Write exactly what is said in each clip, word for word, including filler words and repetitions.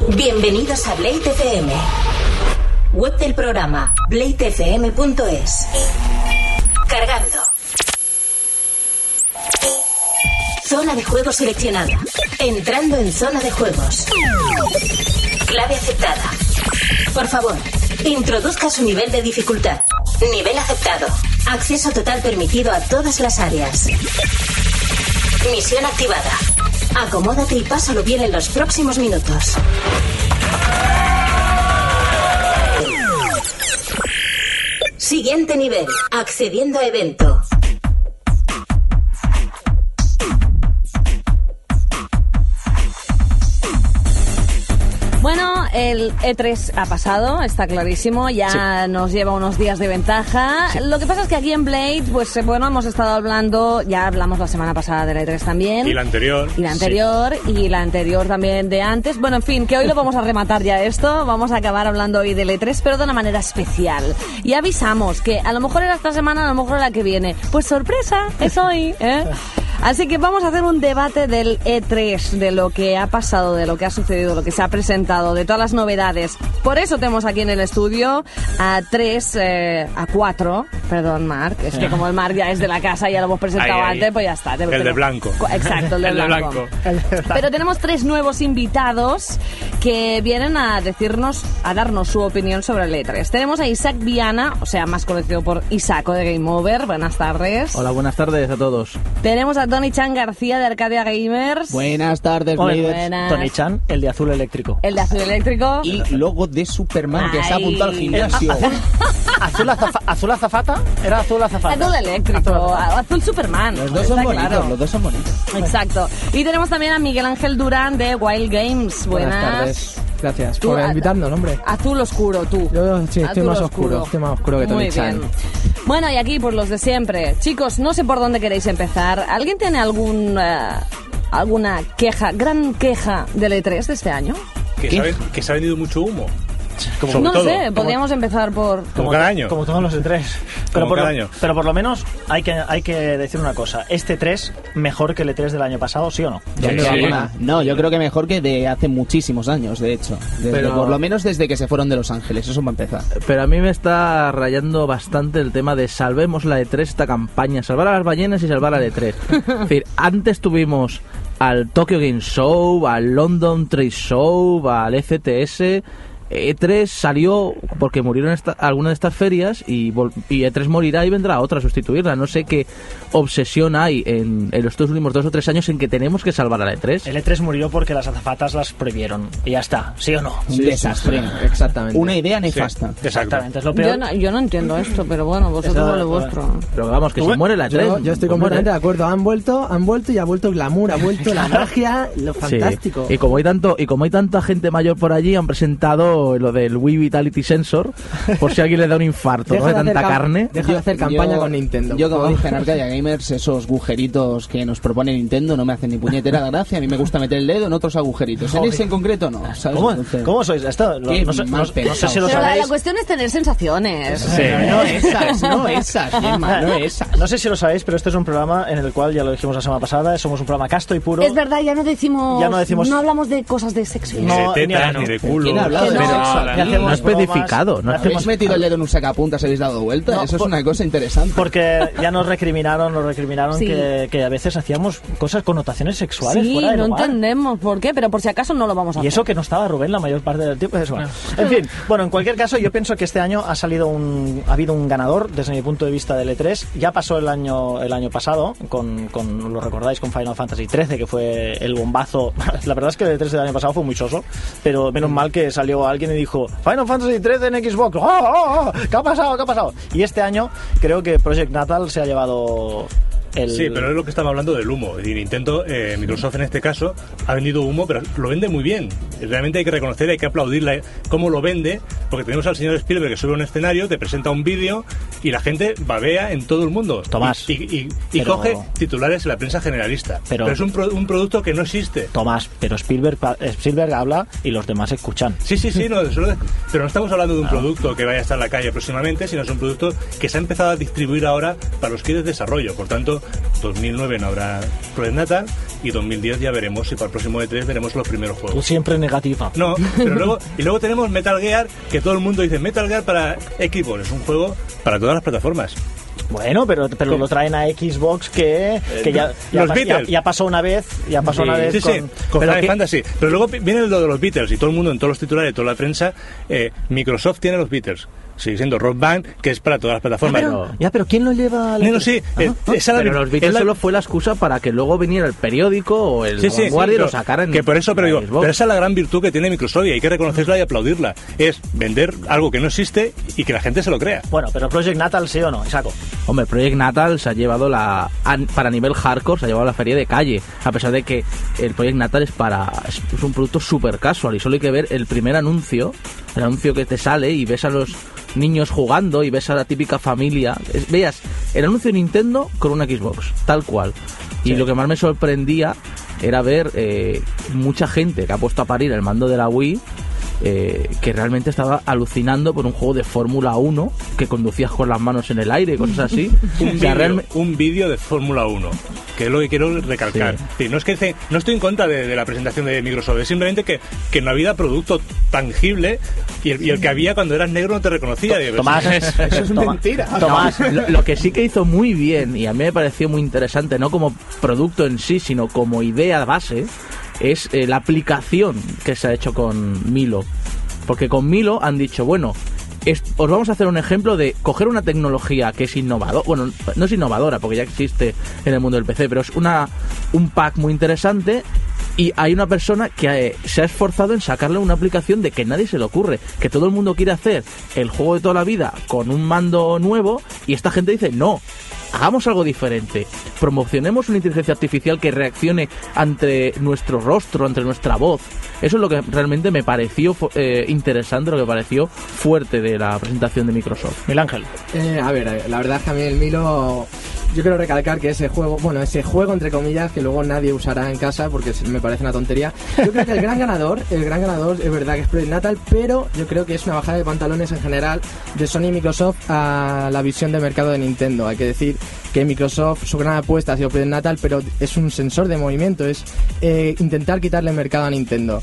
Bienvenidos a Blade F M. Web del programa blade f m punto es. Cargando. Zona de juego seleccionada. Entrando en zona de juegos. Clave aceptada. Por favor, introduzca su nivel de dificultad. Nivel aceptado. Acceso total permitido a todas las áreas. Misión activada. Acomódate y pásalo bien en los próximos minutos. Siguiente nivel. Accediendo a evento. Bueno, el E tres ha pasado, está clarísimo, ya sí. Nos lleva unos días de ventaja. Sí. Lo que pasa es que aquí en Blade, pues bueno, hemos estado hablando, ya hablamos la semana pasada de la E tres también. Y la anterior. Y la anterior, sí. Y la anterior también de antes. Bueno, en fin, que hoy lo vamos a rematar ya esto, vamos a acabar hablando hoy del E tres, pero de una manera especial. Y avisamos que a lo mejor era esta semana, a lo mejor era la que viene. Pues sorpresa, es hoy, ¿eh? Así que vamos a hacer un debate del E tres, de lo que ha pasado, de lo que ha sucedido, lo que se ha presentado, de todas las novedades. Por eso tenemos aquí en el estudio a tres, eh, a cuatro, perdón, Marc, es que como el Marc ya es de la casa, ya lo hemos presentado ahí, antes, ahí. Pues ya está. El pero, de blanco. Exacto, el de, el blanco. de blanco. Pero tenemos tres nuevos invitados que vienen a decirnos, a darnos su opinión sobre el E tres. Tenemos a Isaac Viana, o sea, más conocido por Isaco de Game Over. Buenas tardes. Hola, buenas tardes a todos. Tenemos a Tony Chan García de Arcadia Gamers. Buenas tardes, Bladers. Buenas. Tony Chan, el de azul eléctrico. El de azul eléctrico. Y logo de Superman. Ay. Que se ha apuntado al gimnasio. Azul, azul, azafa, azul azafata. Era azul azafata. Azul eléctrico. Azul, azul Superman. Los dos son bonitos. Claro. Los dos son bonitos. Exacto. Y tenemos también a Miguel Ángel Durán de Wild Games. Buenas, Buenas tardes. Gracias tú, por invitarnos, hombre. Azul oscuro, tú. Yo sí, estoy azul más oscuro. oscuro. Estoy más oscuro que Tony Chan. Bueno, y aquí, pues los de siempre. Chicos, no sé por dónde queréis empezar. ¿Alguien tiene algún, uh, alguna queja, gran queja del E tres de este año? Que se, ha, que se ha vendido mucho humo. Como no todo. sé, podríamos como, empezar por... Como, como cada año. Como todos los E tres. Pero, por cada lo, año. pero por lo menos hay que, hay que decir una cosa. ¿Este E tres mejor que el E tres del año pasado, sí o no? Sí, sí. No, yo creo que mejor que de hace muchísimos años, de hecho. Desde, pero, por lo menos desde que se fueron de Los Ángeles, eso va a empezar. Pero a mí me está rayando bastante el tema de salvemos la E tres, esta campaña. Salvar a las ballenas y salvar a la E tres. Es decir, antes tuvimos al Tokyo Game Show, al London Trade Show, al F T S... E tres salió porque murieron esta, algunas de estas ferias y, y E tres morirá y vendrá otra a sustituirla. No sé qué obsesión hay en, en los últimos dos o tres años en que tenemos que salvar a la E tres. El E tres murió porque las azafatas las prohibieron y ya está, ¿sí o no? Un sí, desastre, sí, sí. Exactamente. Una idea nefasta. Sí, exactamente, es lo peor. Yo no, yo no entiendo esto, pero bueno, vosotros lo vuestro. Pero vamos, que se muere la E tres. Yo, yo estoy completamente de acuerdo. Han vuelto, han vuelto y ha vuelto el glamour, ha vuelto la magia, lo fantástico. Sí. Y como hay tanto, y como hay tanta gente mayor por allí, han presentado lo del Wii Vitality Sensor, por si a alguien le da un infarto, ¿no? De tanta carne. Deja de hacer campaña yo, con Nintendo. Yo, como dije en Arcadia Gamers, esos agujeritos que nos propone Nintendo no me hacen ni puñetera gracia. A mí me gusta meter el dedo en otros agujeritos. En ese en concreto no, ¿sabes? ¿Cómo, ¿Cómo sois? Esto, lo, no, sé, no, no sé si lo Pero sabéis. La, la cuestión es tener sensaciones. Sí. No esas, no esas, Gemma, no esas. No sé si lo sabéis, pero este es un programa en el cual, ya lo dijimos la semana pasada, somos un programa casto y puro. Es verdad, ya no decimos... Ya no decimos... No hablamos de cosas de sexo. Ni no, de tetas, ni, ni de culo. ¿Quién ha hablado de sexo? No especificado. No ¿Habéis metido el dedo en un sacapuntas? ¿Habéis dado vuelta? No, eso por, es una cosa interesante. Porque ya nos recriminaron, nos recriminaron sí. que, que a veces hacíamos cosas con notaciones sexuales sí, fuera del no lugar. entendemos por qué, pero por si acaso no lo vamos a hacer. Y eso que no estaba Rubén la mayor parte del tiempo. Eso. En fin, bueno, en cualquier caso, yo pienso que este año ha salido un, ha habido un ganador desde mi punto de vista del E tres. Ya pasó el año, el año pasado, con, con lo recordáis, con Final Fantasy trece, que fue el bombazo. La verdad es que el E tres del año pasado fue muy soso, pero menos mal que salió alguien y dijo Final Fantasy trece en Xbox. ¡Oh, oh, oh! ¿Qué ha pasado? ¿Qué ha pasado? Y este año creo que Project Natal se ha llevado... El... Sí, pero es lo que estaba hablando del humo. Y Nintendo, eh, Microsoft en este caso, ha vendido humo, pero lo vende muy bien. Realmente hay que reconocer, hay que aplaudirle cómo lo vende, porque tenemos al señor Spielberg que sube a un escenario, te presenta un vídeo y la gente babea en todo el mundo. Tomás. Y, y, y, y pero... coge titulares en la prensa generalista. Pero, pero es un, pro, un producto que no existe. Tomás, pero Spielberg, Spielberg habla y los demás escuchan. Sí, sí, sí, no, solo, pero no estamos hablando de un ah. producto que vaya a estar en la calle próximamente, sino es un producto que se ha empezado a distribuir ahora para los kits de desarrollo. Por tanto, dos mil nueve no habrá Project Natal y dos mil diez ya veremos si para el próximo E tres veremos los primeros Tú juegos. siempre negativa. No, pero luego y luego tenemos Metal Gear, que todo el mundo dice Metal Gear para Xbox, es un juego para todas las plataformas. Bueno, pero, pero lo traen a Xbox que, que ya, ya, Los pas- ya, Beatles. ya pasó una vez, ya pasó Sí, una vez Sí, con... sí, con pero Final que- Fantasy. Pero luego viene lo de los Beatles y todo el mundo en todos los titulares, toda la prensa, eh, Microsoft tiene los Beatles. Sigue siendo Rock Band, que es para todas las plataformas. Pero, ya, pero ¿quién lo lleva? al- No, no, sí. eh, esa la- Pero los Beatles es la- solo fue la excusa para que luego viniera el periódico o el Sí, sí, Vanguardia sí, y lo pero- sacaran. que por eso, pero en digo, Xbox. pero esa es la gran virtud que tiene Microsoft y hay que reconocerla y aplaudirla. Es vender algo que no existe y que la gente se lo crea. Bueno, pero Project Natal sí o no, Isaco. Hombre, Project Natal se ha llevado la... an- para nivel hardcore se ha llevado la feria de calle, a pesar de que el Project Natal es para... es, es un producto super casual y solo hay que ver el primer anuncio, el anuncio que te sale y ves a los niños jugando y ves a la típica familia. Es- veas el anuncio de Nintendo con una Xbox, tal cual. Y Sí. lo que más me sorprendía era ver eh, mucha gente que ha puesto a parir el mando de la Wii, eh, que realmente estaba alucinando por un juego de Fórmula uno que conducías con las manos en el aire y cosas así. Un O sea, vídeo, realme- un vídeo de Fórmula uno, que es lo que quiero recalcar. Sí. Sí, no es que dice- no estoy en contra de, de la presentación de Microsoft, es simplemente que, que no había producto tangible y el, y el que había cuando eras negro no te reconocía. Digo, Tomás, Eso es Toma- mentira. Tomás, lo, lo que sí que hizo muy bien y a mí me pareció muy interesante, no como producto en sí, sino como idea base, es eh, la aplicación que se ha hecho con Milo. Porque con Milo han dicho, bueno, es- os vamos a hacer un ejemplo de coger una tecnología que es innovadora, bueno, no es innovadora porque ya existe en el mundo del P C, pero es una un pack muy interesante. Y hay una persona que eh, se ha esforzado en sacarle una aplicación de que nadie se le ocurre, que todo el mundo quiere hacer el juego de toda la vida con un mando nuevo y esta gente dice, no, hagamos algo diferente, promocionemos una inteligencia artificial que reaccione ante nuestro rostro, ante nuestra voz. Eso es lo que realmente me pareció eh, interesante, lo que pareció fuerte de la presentación de Microsoft. Mil Ángel. Eh, a ver, la verdad es que a mí el Milo, yo quiero recalcar que ese juego, bueno, ese juego entre comillas que luego nadie usará en casa porque se- me parece una tontería. Yo creo que el gran ganador, el gran ganador es verdad que es Project Natal, pero yo creo que es una bajada de pantalones en general de Sony y Microsoft a la visión de mercado de Nintendo. Hay que decir que Microsoft, su gran apuesta ha sido Project Natal, pero es un sensor de movimiento, es eh, intentar quitarle mercado a Nintendo.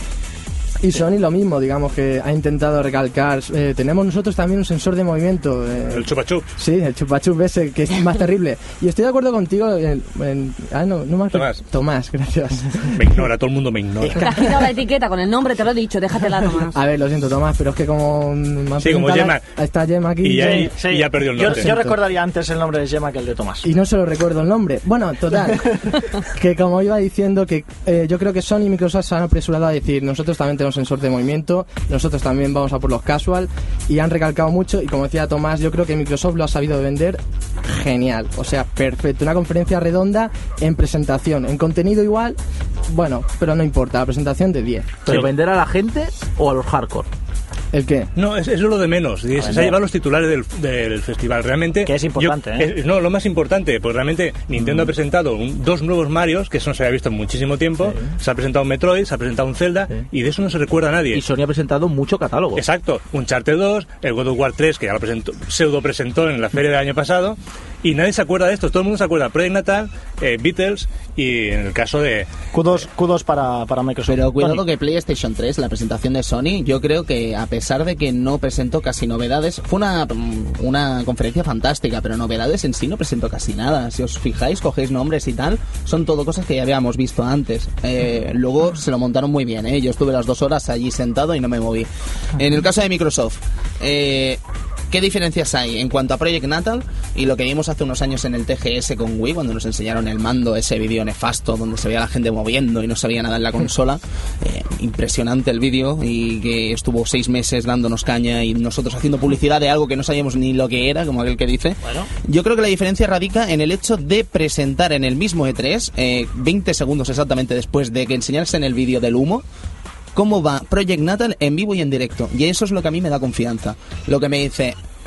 Y Sony lo mismo, digamos que ha intentado recalcar, eh, tenemos nosotros también un sensor de movimiento. eh, El chupa chup. Sí, el chupachup ese, que es más terrible. Y estoy de acuerdo contigo en... en- ah, no, no más... Tomás. Tomás, gracias. Me ignora, todo el mundo me ignora. Te has quitado la etiqueta con el nombre, te lo he dicho, déjatela nomás. A ver, lo siento, Tomás, pero es que como... me han Sí, como presentado- Gemma. Está Gemma aquí. Y ya- y- Sí. y ya perdió el Yo, norte. yo recordaría antes el nombre de Gemma que el de Tomás. Y no solo recuerdo el nombre. Bueno, total. Que como iba diciendo, que eh, yo creo que Sony y Microsoft se han apresurado a decir, nosotros también tenemos sensor de movimiento, nosotros también vamos a por los casual, y han recalcado mucho, y como decía Tomás, yo creo que Microsoft lo ha sabido vender genial. O sea, perfecto. Una conferencia redonda en presentación. En contenido igual, bueno, pero no importa. La presentación de diez. ¿Pero Sí. vender a la gente o a los hardcore? ¿El qué? No, es, es lo de menos. y Se ha llevado los titulares del, del festival. Realmente. Que es importante, yo- ¿eh? es- no, lo más importante, pues realmente Nintendo ha presentado un- dos nuevos Marios, que eso no se había visto en muchísimo tiempo. Se ha presentado un Metroid, se ha presentado un Zelda, Sí. y de eso no se recuerda a nadie. Y Sony ha presentado mucho catálogo. Exacto, Uncharted dos, el God of War tres, que ya lo presentó, pseudo presentó en la feria del año pasado, y nadie se acuerda de esto. Todo el mundo se acuerda de Project Natal, eh, Beatles, y en el caso de. Kudos, kudos para, para Microsoft. Pero cuidado Tony. que PlayStation tres, la presentación de Sony, yo creo que a pesar de que no presentó casi novedades, fue una, una conferencia fantástica, pero novedades en sí no presentó casi nada. Si os fijáis, cogéis nombres y tal, son todo cosas que ya habíamos visto antes. Eh, luego se lo montaron muy bien, ¿eh? Yo estuve las dos horas allí sentado y no me moví. En el caso de Microsoft, eh, ¿qué diferencias hay en cuanto a Project Natal y lo que vimos hace unos años en el T G S con Wii, cuando nos enseñaron el mando, ese vídeo nefasto donde se veía a la gente moviendo y no se veía nada en la consola? Eh, impresionante el vídeo, y que estuvo seis meses dándonos caña y nosotros haciendo publicidad de algo que no sabíamos ni lo que era, como aquel que dice. Bueno. Yo creo que la diferencia radica en el hecho de presentar en el mismo E tres, eh, veinte segundos exactamente después de que enseñarse en el vídeo del humo, cómo va Project Natal en vivo y en directo. Y eso es lo que a mí me da confianza. Lo que me dice,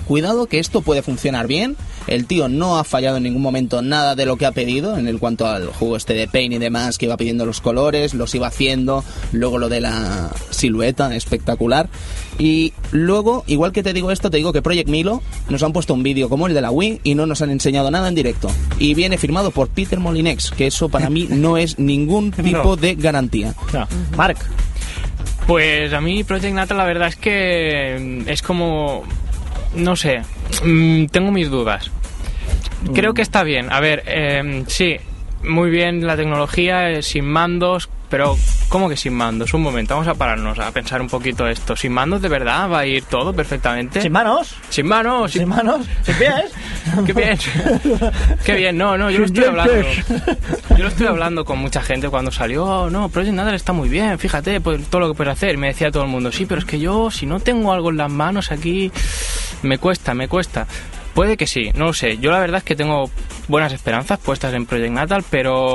cuidado que esto puede funcionar bien. El tío no ha fallado en ningún momento nada de lo que ha pedido en el cuanto al juego este de Paint y demás, que iba pidiendo los colores, los iba haciendo, luego lo de la silueta, espectacular. Y luego, igual que te digo esto, te digo que Project Milo nos han puesto un vídeo como el de la Wii y no nos han enseñado nada en directo. Y viene firmado por Peter Molyneux, que eso para mí no es ningún tipo no. de garantía. No. Marc. Pues a mí Project Natal la verdad es que es como... no sé, mmm, tengo mis dudas. Creo que está bien. A ver, eh, sí, muy bien la tecnología, eh, sin mandos, pero ¿cómo que sin mandos? Un momento, vamos a pararnos a pensar un poquito esto. ¿Sin mandos de verdad va a ir todo perfectamente? ¿Sin manos? Sin manos. ¿Sin, sin manos? ¿Sin pies? Qué bien. Qué bien, no, no, yo lo estoy hablando. Yo lo estoy hablando con mucha gente cuando salió. Oh, no, Project Natal está muy bien, fíjate, pues, todo lo que puedes hacer. Me decía todo el mundo, sí, pero es que yo, si no tengo algo en las manos aquí, me cuesta, me cuesta. Puede que sí, no lo sé. Yo la verdad es que tengo buenas esperanzas puestas en Project Natal, pero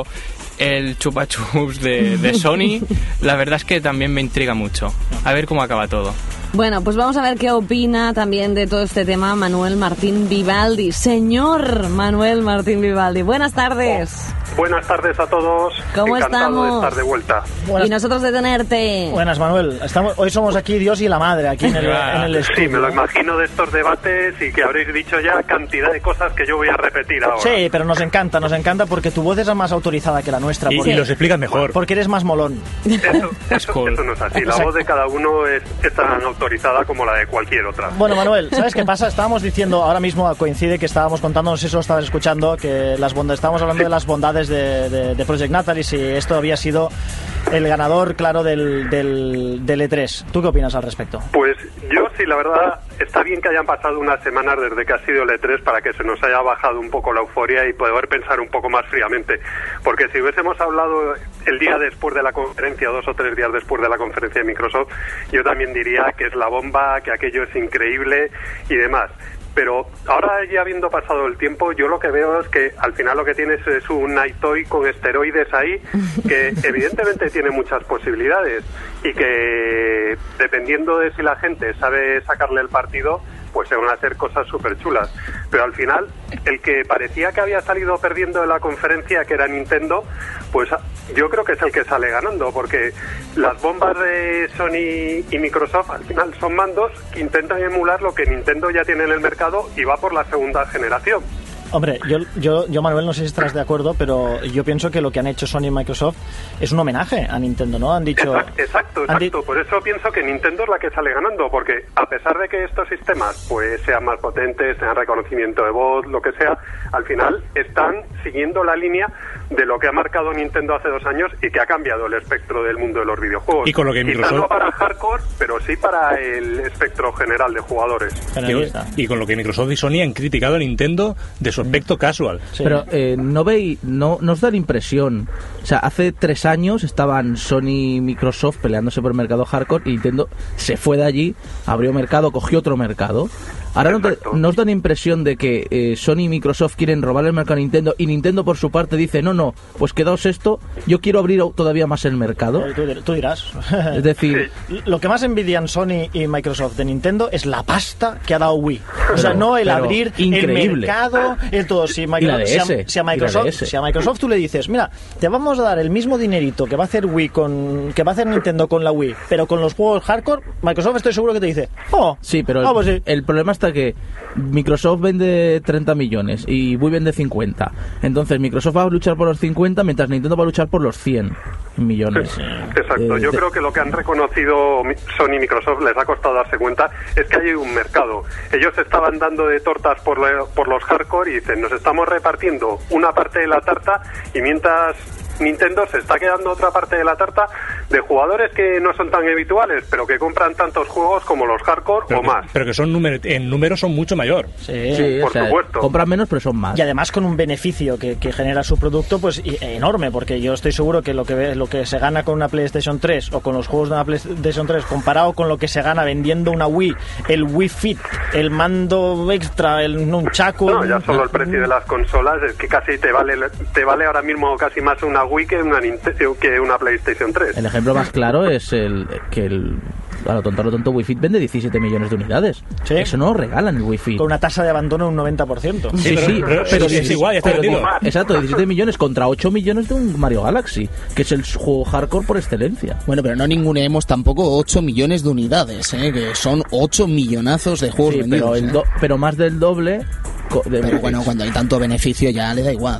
el chupa chups de, de Sony, la verdad es que también me intriga mucho. A ver cómo acaba todo. Bueno, pues vamos a ver qué opina también de todo este tema Manuel Martín Vivaldi. Señor Manuel Martín Vivaldi, buenas tardes. Oh, buenas tardes a todos. ¿Cómo Encantado estamos? de estar de vuelta. Buenas. Y nosotros de tenerte. Buenas, Manuel. Estamos, hoy somos aquí Dios y la madre, aquí en el, en el estudio. Sí, me lo imagino de estos debates y que habréis dicho ya cantidad de cosas que yo voy a repetir ahora. Sí, pero nos encanta, nos encanta porque tu voz es más autorizada que la nuestra. Y, porque, y los explicas mejor. Porque eres más molón. Eso, eso, cool. eso no es así. La voz de cada uno es, es tan autorizada como la de cualquier otra. Bueno, Manuel, ¿sabes qué pasa? Estábamos diciendo, ahora mismo coincide que estábamos contando, no sé si lo estabas escuchando, que las bondades, estábamos hablando de las bondades de, de, de Project Natal y si esto había sido el ganador, claro, del, del, del E tres. ¿Tú qué opinas al respecto? Pues yo sí, la verdad, está bien que hayan pasado unas semanas desde que ha sido el E tres para que se nos haya bajado un poco la euforia y poder pensar un poco más fríamente. Porque si hubiésemos hablado el día después de la conferencia, dos o tres días después de la conferencia de Microsoft, yo también diría que es la bomba, que aquello es increíble y demás. Pero ahora, ya habiendo pasado el tiempo, yo lo que veo es que al final lo que tienes es un Night Toy con esteroides ahí, que evidentemente tiene muchas posibilidades y que dependiendo de si la gente sabe sacarle el partido, pues se van a hacer cosas súper chulas. Pero al final, el que parecía que había salido perdiendo en la conferencia, que era Nintendo, pues yo creo que es el que sale ganando, porque las bombas de Sony y Microsoft al final son mandos que intentan emular lo que Nintendo ya tiene en el mercado y va por la segunda generación. Hombre, yo, yo, yo, Manuel, no sé si estarás de acuerdo, pero yo pienso que lo que han hecho Sony y Microsoft es un homenaje a Nintendo, ¿no? Han dicho... Exacto, exacto. Han di- Por eso pienso que Nintendo es la que sale ganando, porque a pesar de que estos sistemas pues sean más potentes, tengan reconocimiento de voz, lo que sea, al final están siguiendo la línea de lo que ha marcado Nintendo hace dos años y que ha cambiado el espectro del mundo de los videojuegos. Y con lo que Quizás Microsoft... no para hardcore, pero sí para el espectro general de jugadores. Pero ahí está. Y, y con lo que Microsoft y Sony han criticado a Nintendo de su aspecto casual. Sí. Pero eh, no veis, no nos da la impresión. O sea, hace tres años estaban Sony y Microsoft peleándose por el mercado hardcore y Nintendo se fue de allí, abrió mercado, cogió otro mercado. Ahora no, te, ¿no os da la impresión de que eh, Sony y Microsoft quieren robar el mercado a Nintendo y Nintendo por su parte dice, no, no, pues quedaos esto, yo quiero abrir todavía más el mercado? Eh, Tú, tú dirás. Es decir... Lo que más envidian Sony y Microsoft de Nintendo es la pasta que ha dado Wii. O sea, Pero- no el pero abrir increíble. el mercado, el todo. Si, Micro- Y la de si a- ese, si a y la de Microsoft, ese. si a Microsoft tú le dices, mira, te vamos a dar el mismo dinerito que va a hacer Wii con, que va a hacer Nintendo con la Wii, pero con los juegos hardcore, Microsoft estoy seguro que te dice, oh, Sí, pero el, ah, pues sí. el problema está que Microsoft vende treinta millones y Wii vende cincuenta. Entonces Microsoft va a luchar por los cincuenta mientras Nintendo va a luchar por los cien millones. Exacto, Eh, yo de- creo que lo que han reconocido mi- Sony y Microsoft les ha costado darse cuenta es que hay un mercado. Ellos estaban dando de tortas por, le- por los hardcore y dicen, nos estamos repartiendo una parte de la tarta y mientras Nintendo se está quedando otra parte de la tarta de jugadores que no son tan habituales, pero que compran tantos juegos como los hardcore Pero o que, más. pero que son número, en números son mucho mayor. Sí. Sí, por o sea, supuesto. compran menos pero son más. Y además con un beneficio que, que genera su producto pues y- enorme, porque yo estoy seguro que lo que ve- lo que se gana con una PlayStation tres o con los juegos de una PlayStation tres comparado con lo que se gana vendiendo una Wii, el Wii Fit, el mando extra, el nunchaku... No, ya solo el precio de las consolas es que casi te vale te vale ahora mismo casi más una Wii que una Ninte- que una PlayStation tres. El ejemplo más claro es el que el A lo tonto, a lo tonto, Wii Fit vende diecisiete millones de unidades. ¿Sí? Eso no lo regalan el Wii Fit. Con una tasa de abandono de un noventa por ciento. Sí, sí, pero, sí, pero, pero, es igual, ya está pero, vendido. exacto, diecisiete millones contra ocho millones de un Mario Galaxy, que es el juego hardcore por excelencia. Bueno, pero no ninguneemos tampoco ocho millones de unidades, ¿eh? Que son ocho millonazos de juegos Sí, vendidos. pero, el do- pero más del doble. co- de- Pero bueno, cuando hay tanto beneficio ya le da igual.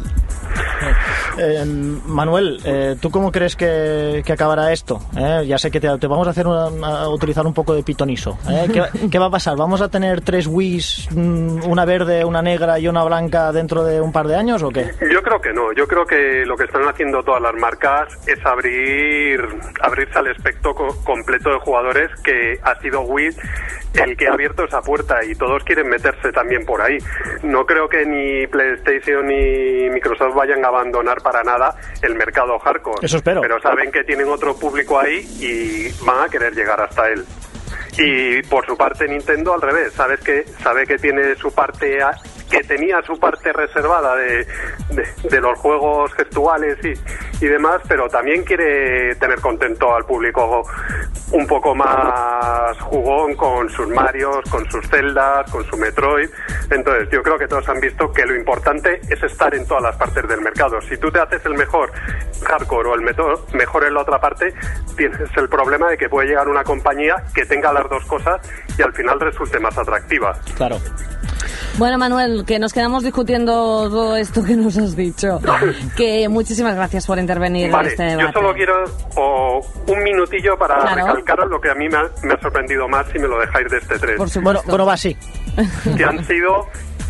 Eh, Manuel, eh, ¿tú cómo crees que, que acabará esto? Eh, ya sé que te, te vamos a hacer una- a utilizar un poco de pitoniso. ¿eh? ¿Qué, qué va a pasar? ¿Vamos a tener tres Wiis, mm, una verde, una negra y una blanca dentro de un par de años o qué? Yo creo que no. Yo creo que lo que están haciendo todas las marcas es abrir abrirse al espectro co- completo de jugadores, que ha sido Wii el que ha abierto esa puerta y todos quieren meterse también por ahí. No creo que ni PlayStation ni Microsoft vayan a abandonar para nada el mercado hardcore. Eso espero. Pero saben que tienen otro público ahí y van a querer llegar hasta él. Y por su parte Nintendo al revés, sabes que sabe que tiene su parte a- que tenía su parte reservada de, de, de los juegos gestuales y, y demás, pero también quiere tener contento al público un poco más jugón con sus Marios, con sus Zeldas, con su Metroid. Entonces yo creo que todos han visto que lo importante es estar en todas las partes del mercado. Si tú te haces el mejor hardcore o el meto- mejor en la otra parte, tienes el problema de que puede llegar una compañía que tenga las dos cosas y al final resulte más atractiva. Claro. Bueno, Manuel, que nos quedamos discutiendo todo esto que nos has dicho. Que muchísimas gracias por intervenir Vale, en este debate. yo solo quiero o, un minutillo para Claro. recalcar lo que a mí me ha, me ha sorprendido más, si me lo dejáis, de este tres. Por Bueno, supuesto. bueno, va así. Que han sido,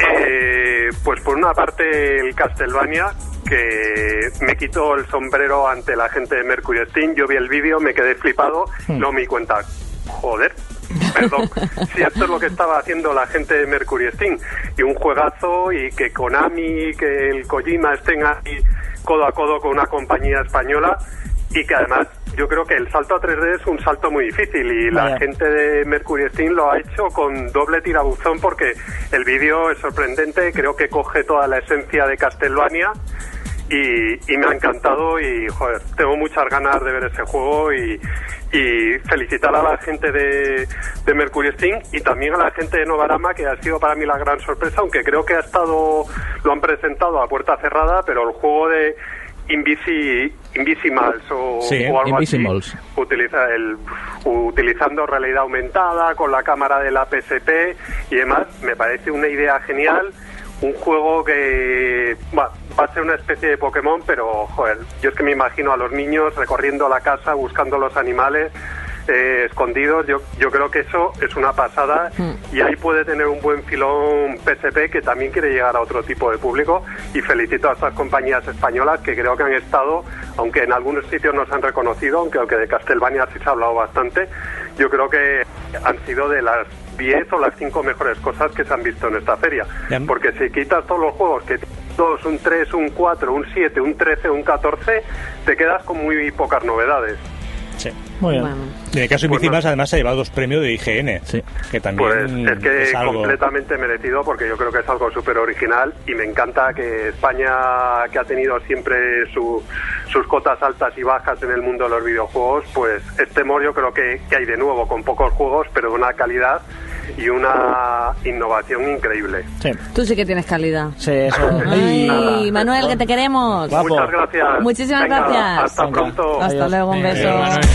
eh, pues por una parte el Castlevania, que me quitó el sombrero ante la gente de Mercury Steam. Yo vi el vídeo, me quedé flipado, no me di cuenta, joder, perdón, si esto es lo que estaba haciendo la gente de Mercury Steam, y un juegazo, y que Konami, que el Kojima estén ahí codo a codo con una compañía española, y que además yo creo que el salto a tres D es un salto muy difícil, y la Vaya. gente de Mercury Steam lo ha hecho con doble tirabuzón, porque el vídeo es sorprendente, creo que coge toda la esencia de Castlevania y, y me ha encantado, y joder, tengo muchas ganas de ver ese juego, y, y felicitar a la gente de, de Mercury Steam y también a la gente de Novarama, que ha sido para mí la gran sorpresa, aunque creo que ha estado, lo han presentado a puerta cerrada, pero el juego de Invisi, Invisimals o, Sí, o algo Invisimals. así, utiliza el, utilizando realidad aumentada con la cámara de la P S P y demás, me parece una idea genial, un juego que va, va a ser una especie de Pokémon, pero joder, yo es que me imagino a los niños recorriendo la casa buscando los animales eh, escondidos. Yo, yo creo que eso es una pasada, y ahí puede tener un buen filón P S P, que también quiere llegar a otro tipo de público, y felicito a estas compañías españolas que creo que han estado, aunque en algunos sitios no se han reconocido, aunque, aunque de Castlevania sí se ha hablado bastante, yo creo que han sido de las diez o las cinco mejores cosas que se han visto en esta feria, Ya. porque si quitas todos los juegos que dos, un tres, un cuatro, un siete, un trece, un catorce, te quedas con muy pocas novedades. Sí. Muy bien. Bueno. En el caso de Pues Invicimas, no. además, se ha llevado dos premios de I G N. Sí. Que también Pues es que es algo... completamente merecido, porque yo creo que es algo súper original, y me encanta que España, que ha tenido siempre su, sus cotas altas y bajas en el mundo de los videojuegos, pues estemos, yo creo que, que hay de nuevo, con pocos juegos, pero de una calidad y una innovación increíble. Sí, Tú sí que tienes calidad. sí, eso. Ay, Nada. Manuel, que te queremos. Guapo. Muchas gracias. Muchísimas Venga, gracias. Hasta Venga. pronto. Hasta Adiós. luego, un Venga, beso. Manuel.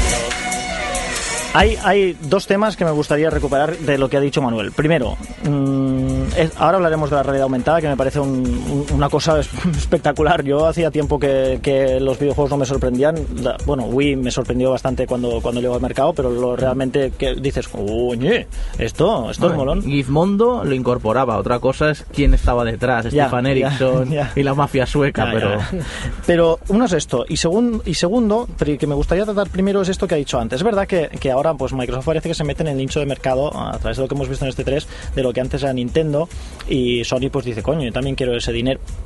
Hay, hay dos temas que me gustaría recuperar de lo que ha dicho Manuel. Primero, mmm, es- ahora hablaremos de la realidad aumentada, que me parece un- un- una cosa es- espectacular. Yo hacía tiempo que, que los videojuegos no me sorprendían. La- bueno, Wii me sorprendió bastante cuando, cuando llegó al mercado, pero lo realmente que dices, oye, esto, esto es molón. Gizmondo lo incorporaba. Otra cosa es quién estaba detrás, Ya, Stefan ya, Eriksson ya. y la mafia sueca, Ya, pero... ya. Pero uno es esto, y, segun- y segundo, pero que me gustaría tratar primero, es esto que ha dicho antes. Es verdad que, que ahora pues Microsoft parece que se mete en el nicho de mercado, a través de lo que hemos visto en este tres, de lo que antes era Nintendo, y Sony pues dice, coño, yo también quiero ese dinero.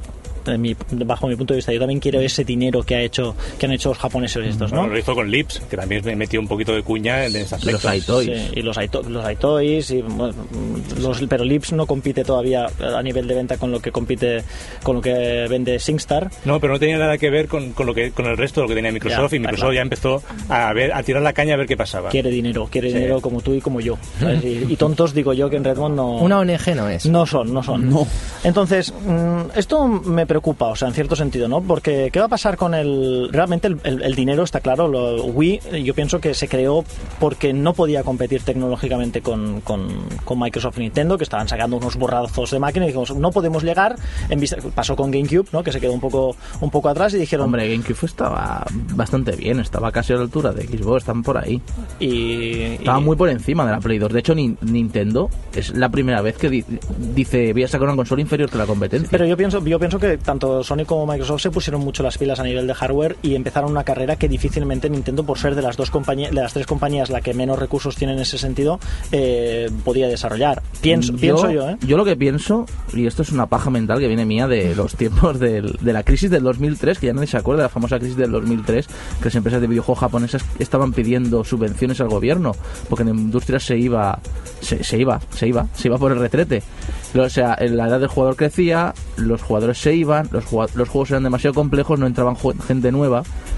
de mi, bajo mi punto de vista, yo también quiero ese dinero que ha hecho que han hecho los japoneses estos, ¿no? Bueno, lo hizo con Lips, que también me metió un poquito de cuña en ese aspecto. Los iToys. Sí, y los iToys, los iToys y, bueno, los, pero Lips no compite todavía a nivel de venta con lo que compite, con lo que vende SingStar. No, pero no tenía nada que ver con, con lo que con el resto de lo que tenía Microsoft, Ya, y Microsoft claro. ya empezó a ver a tirar la caña a ver qué pasaba. Quiere dinero, quiere Sí. dinero como tú y como yo. ¿Sabes? Y, y tontos digo yo que en Redmond no... Una O N G no es. No son, no son. No. Entonces, mmm, esto me preocupa, o sea, en cierto sentido, ¿no? Porque, ¿qué va a pasar con el... Realmente el, el, el dinero está claro, lo, Wii, yo pienso que se creó porque no podía competir tecnológicamente con, con, con Microsoft y Nintendo, que estaban sacando unos borrazos de máquina y dijimos, no podemos llegar, en vista, pasó con GameCube, ¿no? Que se quedó un poco, un poco atrás y dijeron... Hombre, GameCube estaba bastante bien, estaba casi a la altura de Xbox, están por ahí. Y, Estaba y- muy por encima de la Play dos. De hecho, ni, Nintendo es la primera vez que di- dice voy a sacar una consola inferior que la competencia. Pero yo pienso, yo pienso que tanto Sony como Microsoft se pusieron mucho las pilas a nivel de hardware y empezaron una carrera que difícilmente Nintendo, por ser de las dos compañías, de las tres compañías la que menos recursos tiene en ese sentido, eh, podía desarrollar. Pienso, pienso yo, ¿eh? Yo lo que pienso, y esto es una paja mental que viene mía de los tiempos del- de la crisis del dos mil tres, que ya nadie se acuerda de la famosa crisis del dos mil tres, que las empresas de videojuegos japonesas estaban pidiendo subvenciones al gobierno, porque la industria se iba, se, se iba, se iba, se iba por el retrete. O sea, la edad del jugador crecía, los jugadores se iban, los, jugad- los juegos eran demasiado complejos, no entraban ju- gente nueva.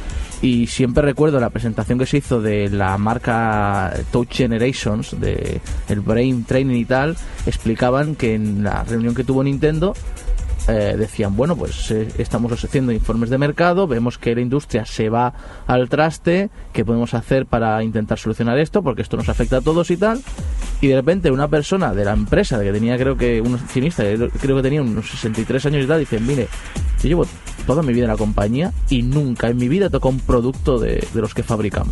Y siempre recuerdo la presentación que se hizo de la marca Touch Generations, de el Brain Training y tal, explicaban que en la reunión que tuvo Nintendo eh, decían, bueno, pues eh, estamos haciendo informes de mercado, vemos que la industria se va al traste, ¿qué podemos hacer para intentar solucionar esto? Porque esto nos afecta a todos y tal. Y de repente una persona de la empresa, que tenía creo que un accionista, creo que tenía unos sesenta y tres años y tal, dice, mire, yo llevo toda mi vida en la compañía y nunca en mi vida he tocado un producto de, de los que fabricamos.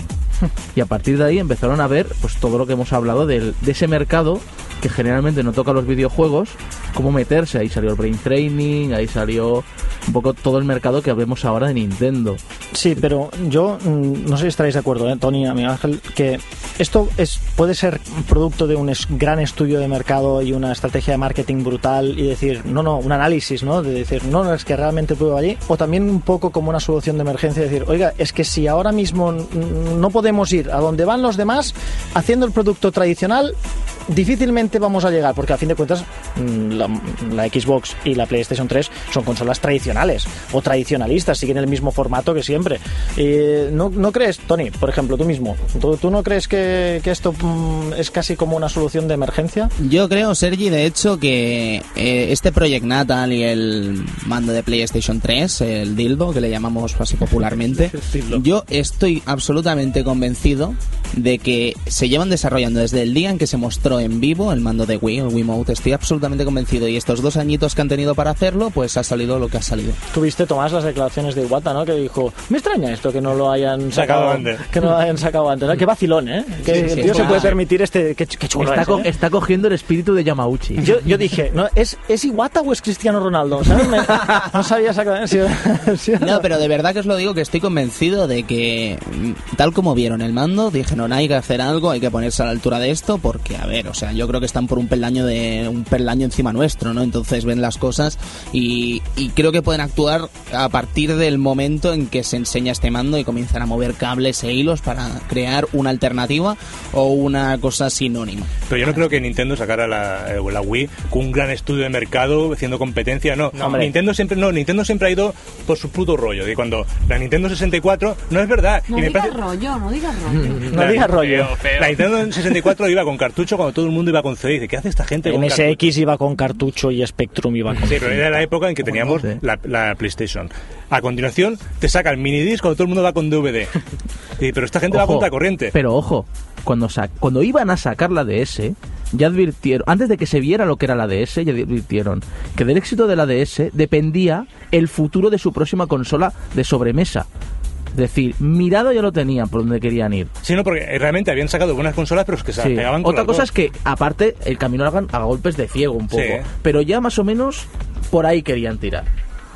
Y a partir de ahí empezaron a ver pues todo lo que hemos hablado del, de ese mercado que generalmente no toca los videojuegos, cómo meterse. Ahí salió el Brain Training, ahí salió un poco todo el mercado que vemos ahora de Nintendo. Sí, pero yo mm, no sé si estaréis de acuerdo, ¿eh, Tony, amigo Ángel, que esto es puede ser producto de un es- gran estudio de mercado y una estrategia de marketing brutal y decir, no, no, un análisis, ¿no? De decir, no, no, es que realmente puedo allí, o también un poco como una solución de emergencia, decir, oiga, es que si ahora mismo mm, no podemos ir a donde van los demás haciendo el producto tradicional, difícilmente vamos a llegar, porque a fin de cuentas mm, la, la Xbox y la PlayStation tres son consolas tradicionales o tradicionalistas, siguen el mismo formato que siempre. Eh, ¿no, ¿No crees, Tony, por ejemplo, tú mismo, ¿tú, tú no crees que, que esto mm, es casi como una solución de emergencia? Yo creo, Sergi, de hecho, que eh, este Project Natal y el mando de PlayStation tres, el dildo, que le llamamos así popularmente, yo estoy absolutamente convencido de que se llevan desarrollando desde el día en que se mostró en vivo el mando de Wii, el Wiimote. Estoy absolutamente convencido, y estos dos añitos que han tenido para hacerlo, pues ha salido lo que ha salido. Tuviste, Tomás, las declaraciones de Iwata, ¿no? Que dijo, me extraña esto que no lo hayan sacado, Sacado antes. que no lo hayan sacado antes, ¿no? Qué vacilón, ¿eh? Que Sí, el sí, tío sí. se puede Ah. permitir este, qué, qué chulo Está, es, co- ¿eh? está cogiendo el espíritu de Yamauchi. Yo, yo dije, ¿no? ¿Es, ¿es Iwata o es Cristiano Ronaldo? ¿Sabes? Me- no sabía exactamente si, si- No, pero de verdad que os lo digo, que estoy convencido de que, mm, tal como vieron el mando, dijeron, hay que hacer algo, hay que ponerse a la altura de esto, porque, a ver, o sea, yo creo que están por un peldaño de un peldaño encima nuestro, ¿no? Entonces ven las cosas y, y creo que pueden actuar a partir del momento en que se enseña este mando y comienzan a mover cables e hilos para crear una alternativa o una cosa sinónima. Pero yo no creo que Nintendo sacara la, eh, la Wii con un gran estudio de mercado haciendo competencia, no. No, hombre. Nintendo siempre no, Nintendo siempre ha ido por su puto rollo. Y cuando la Nintendo sesenta y cuatro no es verdad. No y me digas parece- rollo, no digas rollo. No La- digas rollo. Feo, feo. La Nintendo sesenta y cuatro iba con cartucho cuando todo el mundo iba con C D. Dice, ¿qué hace esta gente con M S cartucho? X iba con cartucho y Spectrum iba con... Sí, pero era la época en que teníamos Sí. la, la PlayStation. A continuación, te saca el minidisc cuando todo el mundo va con D V D. Sí, pero esta gente va Ojo, contra corriente. Pero ojo, cuando, sa- cuando iban a sacar la D S, ya advirtieron, antes de que se viera lo que era la D S, ya advirtieron que del éxito de la D S dependía el futuro de su próxima consola de sobremesa. Es decir, mirado ya lo tenían por donde querían ir. Sí, no, porque realmente habían sacado buenas consolas, pero es que se Sí. pegaban con Otra las cosa dos. es que, aparte, el camino hagan a golpes de ciego un poco. Sí. Pero ya más o menos por ahí querían tirar.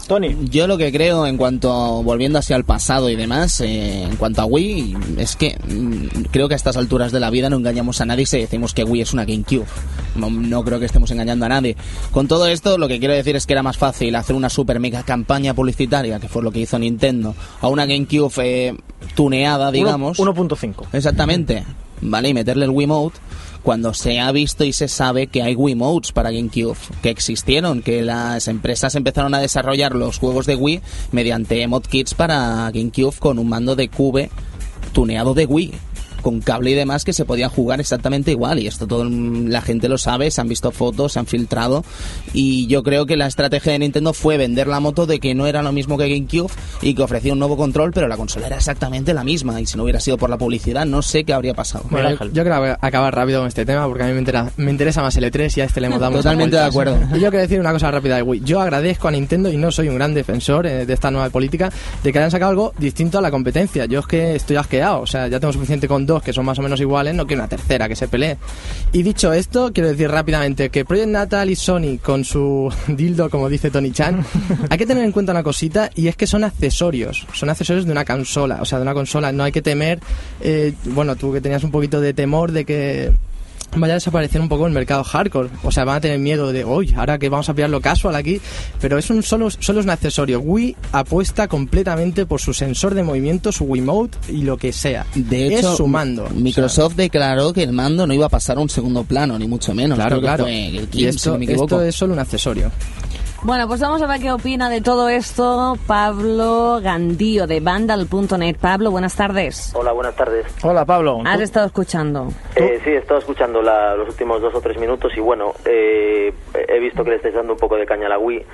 Tony. Yo lo que creo, en cuanto a, volviendo hacia el pasado y demás, eh, en cuanto a Wii, es que mm, creo que a estas alturas de la vida no engañamos a nadie si decimos que Wii es una GameCube. No, no creo que estemos engañando a nadie. Con todo esto, lo que quiero decir es que era más fácil hacer una super mega campaña publicitaria, que fue lo que hizo Nintendo, a una GameCube eh, tuneada, digamos. uno punto cinco. Exactamente. Vale, y meterle el Wiimote, cuando se ha visto y se sabe que hay Wiimotes para GameCube, que existieron, que las empresas empezaron a desarrollar los juegos de Wii mediante modkits para GameCube con un mando de Cube tuneado de Wii, con cable y demás, que se podía jugar exactamente igual, y esto toda la gente lo sabe, se han visto fotos, se han filtrado, y yo creo que la estrategia de Nintendo fue vender la moto de que no era lo mismo que GameCube y que ofrecía un nuevo control, pero la consola era exactamente la misma, y si no hubiera sido por la publicidad no sé qué habría pasado. Bueno, yo, yo creo que acabar rápido con este tema porque a mí me, entera, me interesa más el E tres y a este le hemos dado totalmente de acuerdo. Y yo quiero decir una cosa rápida de Wii. Yo agradezco a Nintendo, y no soy un gran defensor eh, de esta nueva política, de que hayan sacado algo distinto a la competencia. Yo es que estoy asqueado, o sea, ya tengo suficiente con dos que son más o menos iguales, no quiero una tercera que se pelee. Y dicho esto, quiero decir rápidamente que Project Natal y Sony con su dildo, como dice Tony Chan, hay que tener en cuenta una cosita, y es que son accesorios, son accesorios de una consola, o sea, de una consola. No hay que temer, eh, bueno, tú que tenías un poquito de temor de que vaya a desaparecer un poco el mercado hardcore, o sea, van a tener miedo de, uy, ahora que vamos a pillarlo casual aquí, pero es un solo, solo es un accesorio. Wii apuesta completamente por su sensor de movimiento, su Wiimote y lo que sea. De hecho, es su mando. Microsoft o sea, declaró que el mando no iba a pasar a un segundo plano, ni mucho menos. Claro, Creo claro. Que fue el Kim, y esto, si no me equivoco. esto es solo un accesorio. Bueno, pues vamos a ver qué opina de todo esto Pablo Gandío de Vandal punto net. Pablo, buenas tardes. Hola, buenas tardes. Hola, Pablo. ¿Has estado escuchando? Eh, sí, he estado escuchando la, los últimos dos o tres minutos y bueno, eh, he visto que le estáis dando un poco de caña a la Wii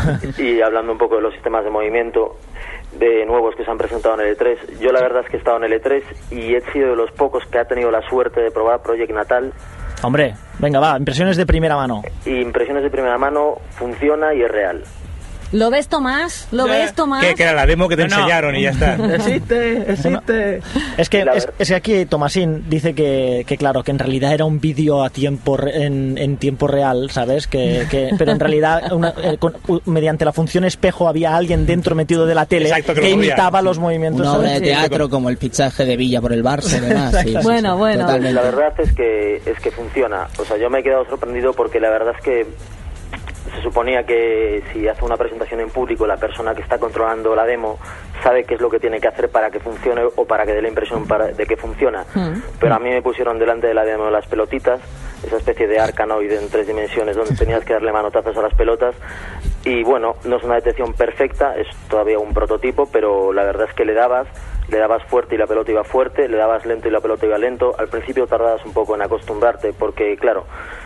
y hablando un poco de los sistemas de movimiento de nuevos que se han presentado en el E tres. Yo la verdad es que he estado en el E tres y he sido de los pocos que ha tenido la suerte de probar Project Natal. Hombre, venga, va, impresiones de primera mano. Impresiones de primera mano, funciona y es real. ¿Lo ves, Tomás? ¿Lo Ya, ves, Tomás? Que, que era la demo que te No, no. enseñaron y ya está. Existe, existe. Es que, La es, ver- es que aquí Tomasín dice que, que claro, que en realidad era un vídeo a tiempo re- en, en tiempo real, ¿sabes? Que, que pero en realidad una- eh, con- u- mediante la función espejo había alguien dentro metido de la tele Exacto, que que lo movía. imitaba los movimientos. Una obra de ¿sabes? teatro como el fichaje de Villa por el Barça y demás. Sí, sí, Bueno, sí, bueno. totalmente. La verdad es que es que funciona. O sea, yo me he quedado sorprendido porque la verdad es que se suponía que si hace una presentación en público la persona que está controlando la demo sabe qué es lo que tiene que hacer para que funcione o para que dé la impresión para, de que funciona. Mm. Pero a mí me pusieron delante de la demo las pelotitas, esa especie de arcanoide en tres dimensiones donde tenías que darle manotazos a las pelotas y bueno, no es una detección perfecta, es todavía un prototipo, pero la verdad es que le dabas le dabas fuerte y la pelota iba fuerte, le dabas lento y la pelota iba lento. Al principio tardabas un poco en acostumbrarte porque, claro,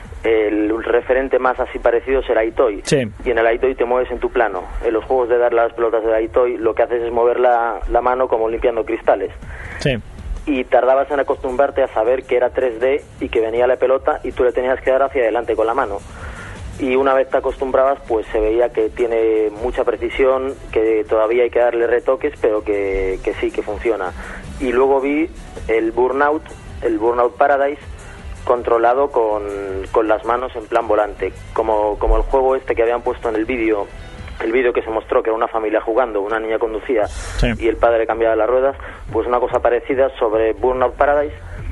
el referente más así parecido será iToy. Sí. Y en el iToy te mueves en tu plano. En los juegos de dar las pelotas de iToy lo que haces es mover la, la mano como limpiando cristales. Sí. Y tardabas en acostumbrarte a saber que era tres D y que venía la pelota y tú le tenías que dar hacia adelante con la mano. Y una vez te acostumbrabas, pues se veía que tiene mucha precisión, que todavía hay que darle retoques, pero que, que sí, que funciona. Y luego vi el Burnout, el Burnout Paradise, controlado con, con las manos en plan volante, como, como el juego este que habían puesto en el vídeo, el vídeo que se mostró, que era una familia jugando, una niña conducía Sí. y el padre cambiaba las ruedas, pues una cosa parecida sobre Burnout Paradise.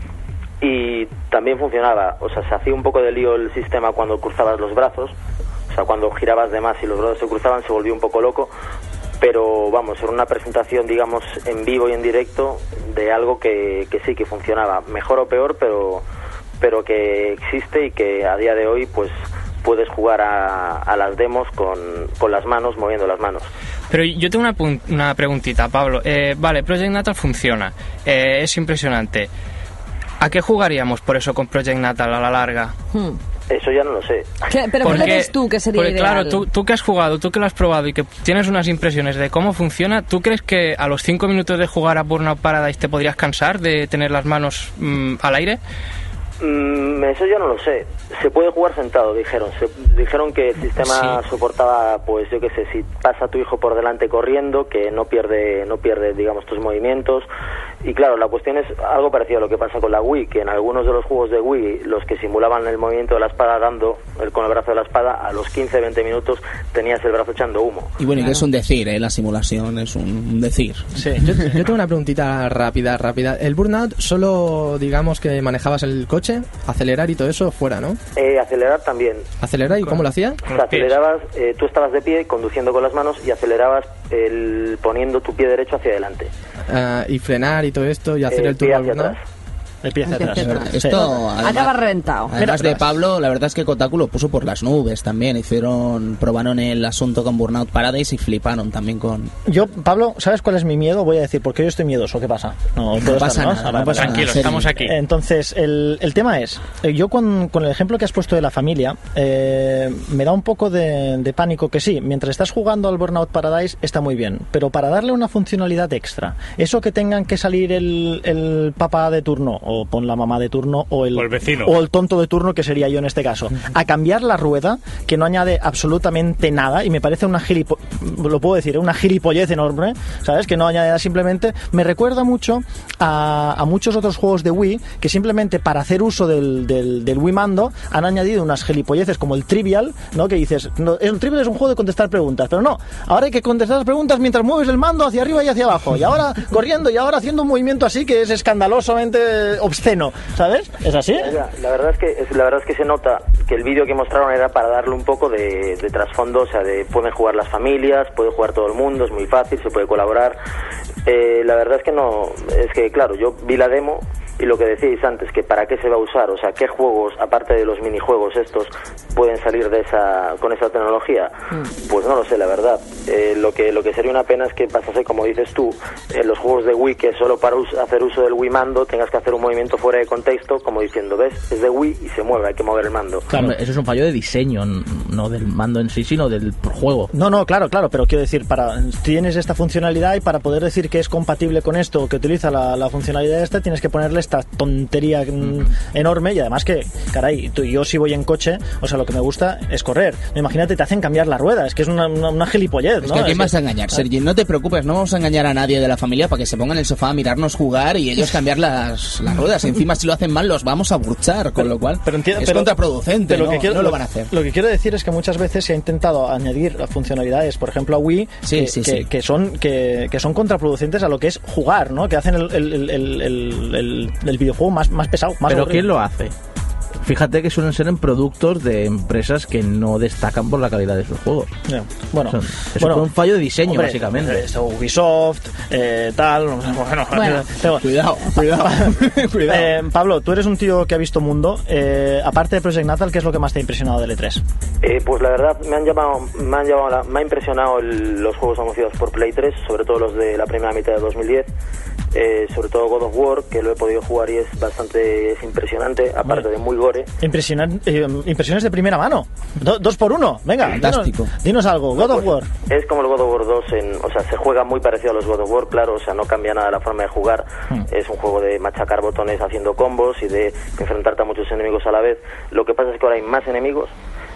Y también funcionaba, o sea, se hacía un poco de lío el sistema cuando cruzabas los brazos, o sea, cuando girabas de más y los brazos se cruzaban se volvió un poco loco, pero vamos, era una presentación, digamos, en vivo y en directo de algo que, que sí, que funcionaba, mejor o peor, pero, pero que existe y que a día de hoy, pues, puedes jugar a, a las demos con, con las manos, moviendo las manos. Pero yo tengo una, pun- una preguntita, Pablo. Eh, vale, Project Natal funciona, eh, es impresionante. ¿A qué jugaríamos por eso con Project Natal a la larga? Hmm. Eso ya no lo sé. ¿Qué- ¿Pero qué le ves tú que sería porque, ideal? claro, tú, tú que has jugado, tú que lo has probado y que tienes unas impresiones de cómo funciona, ¿tú crees que a los cinco minutos de jugar a Burnout Paradise te podrías cansar de tener las manos mm, al aire? Mm, eso ya no lo sé. Se puede jugar sentado, dijeron. Se, dijeron que el sistema Sí. soportaba, pues yo qué sé, si pasa tu hijo por delante corriendo, que no pierde, no pierde, digamos, tus movimientos. Y claro, la cuestión es algo parecido a lo que pasa con la Wii, que en algunos de los juegos de Wii, los que simulaban el movimiento de la espada dando el, con el brazo de la espada, a los quince veinte minutos tenías el brazo echando humo. Y bueno, y que es un decir, ¿eh? La simulación es un decir. Sí. Yo, yo tengo una preguntita rápida, rápida. El Burnout solo, digamos, que manejabas el coche, acelerar y todo eso fuera, ¿no? Eh, acelerar también. ¿Acelerar y cómo lo hacía? O sea, acelerabas, eh, tú estabas de pie conduciendo con las manos y acelerabas el, poniendo tu pie derecho hacia adelante. Uh, y frenar y todo esto y hacer eh, el turbo al Burnout. El pie hacia atrás. Esto, además, acaba reventado. Además de Pablo, la verdad es que Kotaku lo puso por las nubes también. Hicieron, probaron el asunto con Burnout Paradise y fliparon también con... Yo, Pablo, ¿sabes cuál es mi miedo? Voy a decir, porque yo estoy miedoso. ¿Qué pasa? No, no pasa estar, nada. ¿no? No pasa Tranquilo, nada, estamos aquí. Entonces, el, el tema es, yo con, con el ejemplo que has puesto de la familia, eh, me da un poco de, de pánico que sí, mientras estás jugando al Burnout Paradise está muy bien, pero para darle una funcionalidad extra, eso que tengan que salir el, el papá de turno, o pon la mamá de turno, o el, o el vecino, o el tonto de turno, que sería yo en este caso, a cambiar la rueda, que no añade absolutamente nada, y me parece una gilipo lo puedo decir, una gilipollez enorme, ¿sabes? Que no añade simplemente, me recuerda mucho a, a muchos otros juegos de Wii, que simplemente para hacer uso del, del, del Wii Mando han añadido unas gilipolleces como el Trivial, ¿no? Que dices, no, el Trivial es un juego de contestar preguntas, pero no, ahora hay que contestar las preguntas mientras mueves el mando hacia arriba y hacia abajo, y ahora corriendo, y ahora haciendo un movimiento así que es escandalosamente obsceno, ¿sabes? ¿Es así? La, la verdad es que la verdad es que se nota que el vídeo que mostraron era para darle un poco de, de trasfondo, o sea, de pueden jugar las familias, puede jugar todo el mundo, es muy fácil, se puede colaborar. Eh, la verdad es que no, es que claro, yo vi la demo y lo que decíais antes, que para qué se va a usar, o sea, qué juegos, aparte de los minijuegos estos, pueden salir de esa con esa tecnología, mm. pues no lo sé, la verdad. Eh, lo que lo que sería una pena es que pasase, como dices tú, en los juegos de Wii, que solo para us hacer uso del Wii Mando tengas que hacer un movimiento fuera de contexto, como diciendo, ves, es de Wii y se mueve, hay que mover el mando. Claro, eso es un fallo de diseño, no del mando en sí, sino del juego. No, no, claro, claro, pero quiero decir, para tienes esta funcionalidad y para poder decir que es compatible con esto, que utiliza la, la funcionalidad esta, tienes que ponerle esta tontería mm, enorme, y además que, caray, tú, yo si voy en coche, o sea, lo que me gusta es correr. Imagínate, te hacen cambiar la rueda, es que es una, una, una gilipollez, ¿no? Es que ¿a quién es vas que... a engañar, Sergi? No te preocupes, no vamos a engañar a nadie de la familia para que se pongan en el sofá a mirarnos jugar y ellos cambiar las, las ruedas. Y encima, si lo hacen mal, los vamos a burchar, con lo cual pero entiendo, es pero, contraproducente, pero ¿no? Lo que quiero, no lo van a hacer. Lo que quiero decir es que muchas veces se ha intentado añadir funcionalidades, por ejemplo a Wii, sí, que, sí, que, sí. que son que, que son contraproducentes a lo que es jugar, ¿no? Que hacen el, el, el, el, el, el videojuego más, más pesado, más ¿Pero aburrido. quién lo hace? Fíjate que suelen ser en productos de empresas que no destacan por la calidad de sus juegos. Yeah. Bueno, Son, es bueno, un fallo de diseño, hombre, básicamente. Eh, Ubisoft, eh, tal. Bueno, bueno. Pero, cuidado, cuidado. cuidado. Eh, Pablo, tú eres un tío que ha visto mundo. Eh, aparte de Project Natal, ¿qué es lo que más te ha impresionado del E tres? Eh, pues la verdad, me han llamado, me han llamado, la, me ha impresionado el, los juegos anunciados por Play tres, sobre todo los de la primera mitad de dos mil diez. Eh, sobre todo God of War, que lo he podido jugar y es bastante es impresionante, aparte bueno, de muy gore. Impresionan, eh, impresiones de primera mano. Do, dos por uno, venga, fantástico. Dinos, dinos algo, God no, of War. Es como el God of War dos, en, o sea, se juega muy parecido a los God of War, claro, o sea, no cambia nada la forma de jugar. Hmm. Es un juego de machacar botones haciendo combos y de enfrentarte a muchos enemigos a la vez. Lo que pasa es que ahora hay más enemigos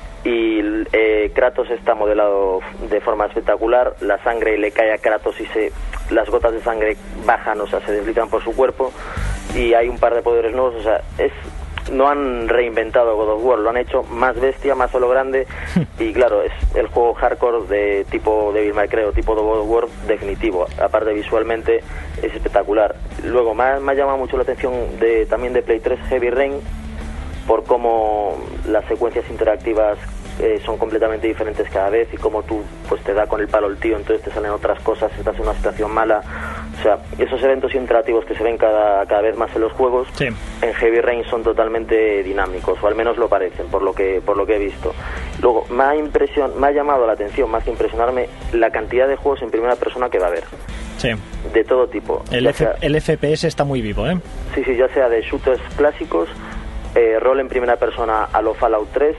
y eh, Kratos está modelado de forma espectacular, la sangre le cae a Kratos y se las gotas de sangre bajan, o sea, se desligan por su cuerpo, y hay un par de poderes nuevos, o sea, es no han reinventado God of War, lo han hecho más bestia, más solo grande, y claro, es el juego hardcore de tipo Devil May Cry o tipo God of War definitivo, aparte visualmente es espectacular. Luego me ha, me ha llamado mucho la atención de también de Play tres Heavy Rain, por cómo las secuencias interactivas eh, son completamente diferentes cada vez, y cómo tú pues te da con el palo el tío, entonces te salen otras cosas, estás en una situación mala. O sea, esos eventos interactivos que se ven cada, cada vez más en los juegos, sí, en Heavy Rain son totalmente dinámicos, o al menos lo parecen, por lo que por lo que he visto. Luego, me ha, impresion, me ha llamado la atención, más que impresionarme, la cantidad de juegos en primera persona que va a haber. Sí. De todo tipo. El, F, sea, el F P S está muy vivo, ¿eh? Sí, sí, ya sea de shooters clásicos, eh, rol en primera persona a lo Fallout tres,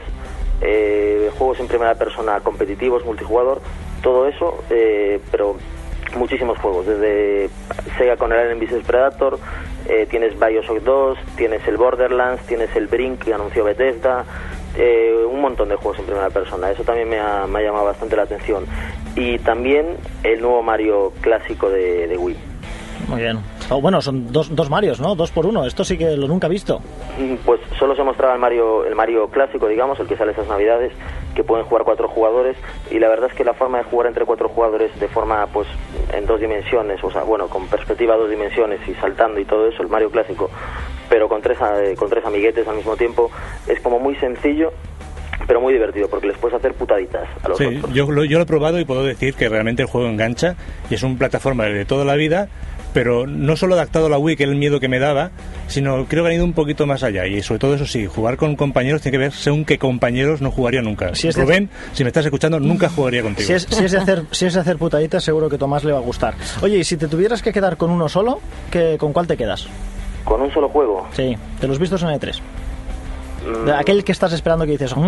eh, juegos en primera persona competitivos, multijugador, todo eso, eh, pero muchísimos juegos, desde Sega con el Alien versus Predator, eh, tienes Bioshock dos, tienes el Borderlands, tienes el Brink que anunció Bethesda, eh, un montón de juegos en primera persona. Eso también me ha, me ha llamado bastante la atención, y también el nuevo Mario clásico de, de Wii. Muy bien. Oh, bueno, son dos, dos Marios, ¿no? Dos por uno. Esto sí que lo nunca he visto. Pues solo se mostraba el Mario, el Mario clásico, digamos, el que sale estas navidades, que pueden jugar cuatro jugadores, y la verdad es que la forma de jugar entre cuatro jugadores de forma, pues, en dos dimensiones, o sea, bueno, con perspectiva a dos dimensiones y saltando y todo eso, el Mario clásico, pero con tres, con tres amiguetes al mismo tiempo, es como muy sencillo, pero muy divertido, porque les puedes hacer putaditas a los sí, otros. Yo lo, yo lo he probado y puedo decir que realmente el juego engancha, y es un plataforma de toda la vida, pero no solo adaptado a la Wii, que era el miedo que me daba, sino creo que han ido un poquito más allá, y sobre todo eso sí, jugar con compañeros tiene que ver según qué compañeros no jugaría nunca. Si es Rubén, de... si me estás escuchando, nunca jugaría contigo. Si es, si es de hacer, si es de hacer putaditas, seguro que a Tomás le va a gustar. Oye, y si te tuvieras que quedar con uno solo, ¿qué, ¿con cuál te quedas? ¿Con un solo juego? Sí, de los vistos en E tres. De aquel que estás esperando que dices...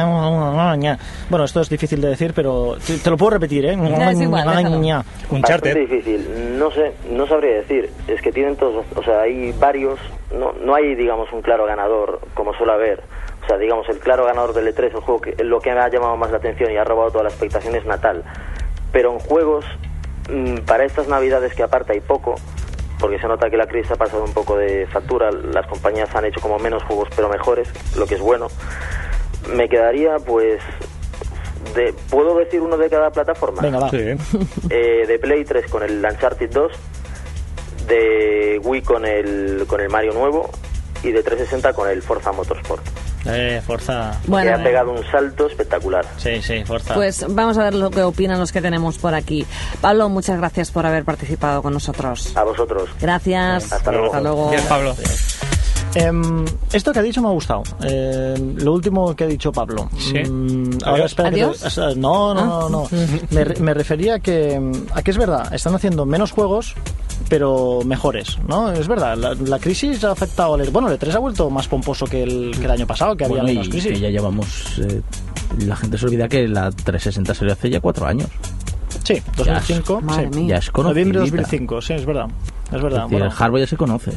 Bueno, esto es difícil de decir, pero te, te lo puedo repetir, ¿eh? No, es igual, un Bastante difícil. No sé, no sabría decir. Es que tienen todos... O sea, hay varios... No, no hay, digamos, un claro ganador, como suele haber. O sea, digamos, el claro ganador del E tres, el juego que lo que me ha llamado más la atención y ha robado toda la expectación es Natal. Pero en juegos, mmm, para estas navidades que aparte hay poco... porque se nota que la crisis ha pasado un poco de factura, las compañías han hecho como menos juegos pero mejores, lo que es bueno. Me quedaría pues de, ¿puedo decir uno de cada plataforma? Venga, va. Sí. Eh, de Play tres con el Uncharted dos, de Wii con el con el Mario nuevo, y de trescientos sesenta con el Forza Motorsport. Eh, Forza. Bueno, que ha pegado un salto espectacular. Sí, sí, Forza. Pues vamos a ver lo que opinan los que tenemos por aquí. Pablo, muchas gracias por haber participado con nosotros. A vosotros. Gracias. Hasta luego. Hasta luego. Gracias, Pablo. Eh, esto que ha dicho me ha gustado. Eh, lo último que ha dicho Pablo. Sí. Mm, ahora espera que ¿Adiós? te- no, no, Ah. no, no. Me, me refería a que, a que es verdad, están haciendo menos juegos, pero mejores, ¿no? Es verdad, la, la crisis ha afectado al... Bueno, el E tres ha vuelto más pomposo que el, que el año pasado, que había Bueno, menos y crisis. que ya llevamos... eh, la gente se olvida que la trescientos sesenta salió hace ya cuatro años. Sí, dos mil cinco. Madre sí. mía. Ya es conocida. Noviembre de dos mil cinco, sí, es verdad. Es verdad. Es decir, Bueno, el hardware ya se conoce.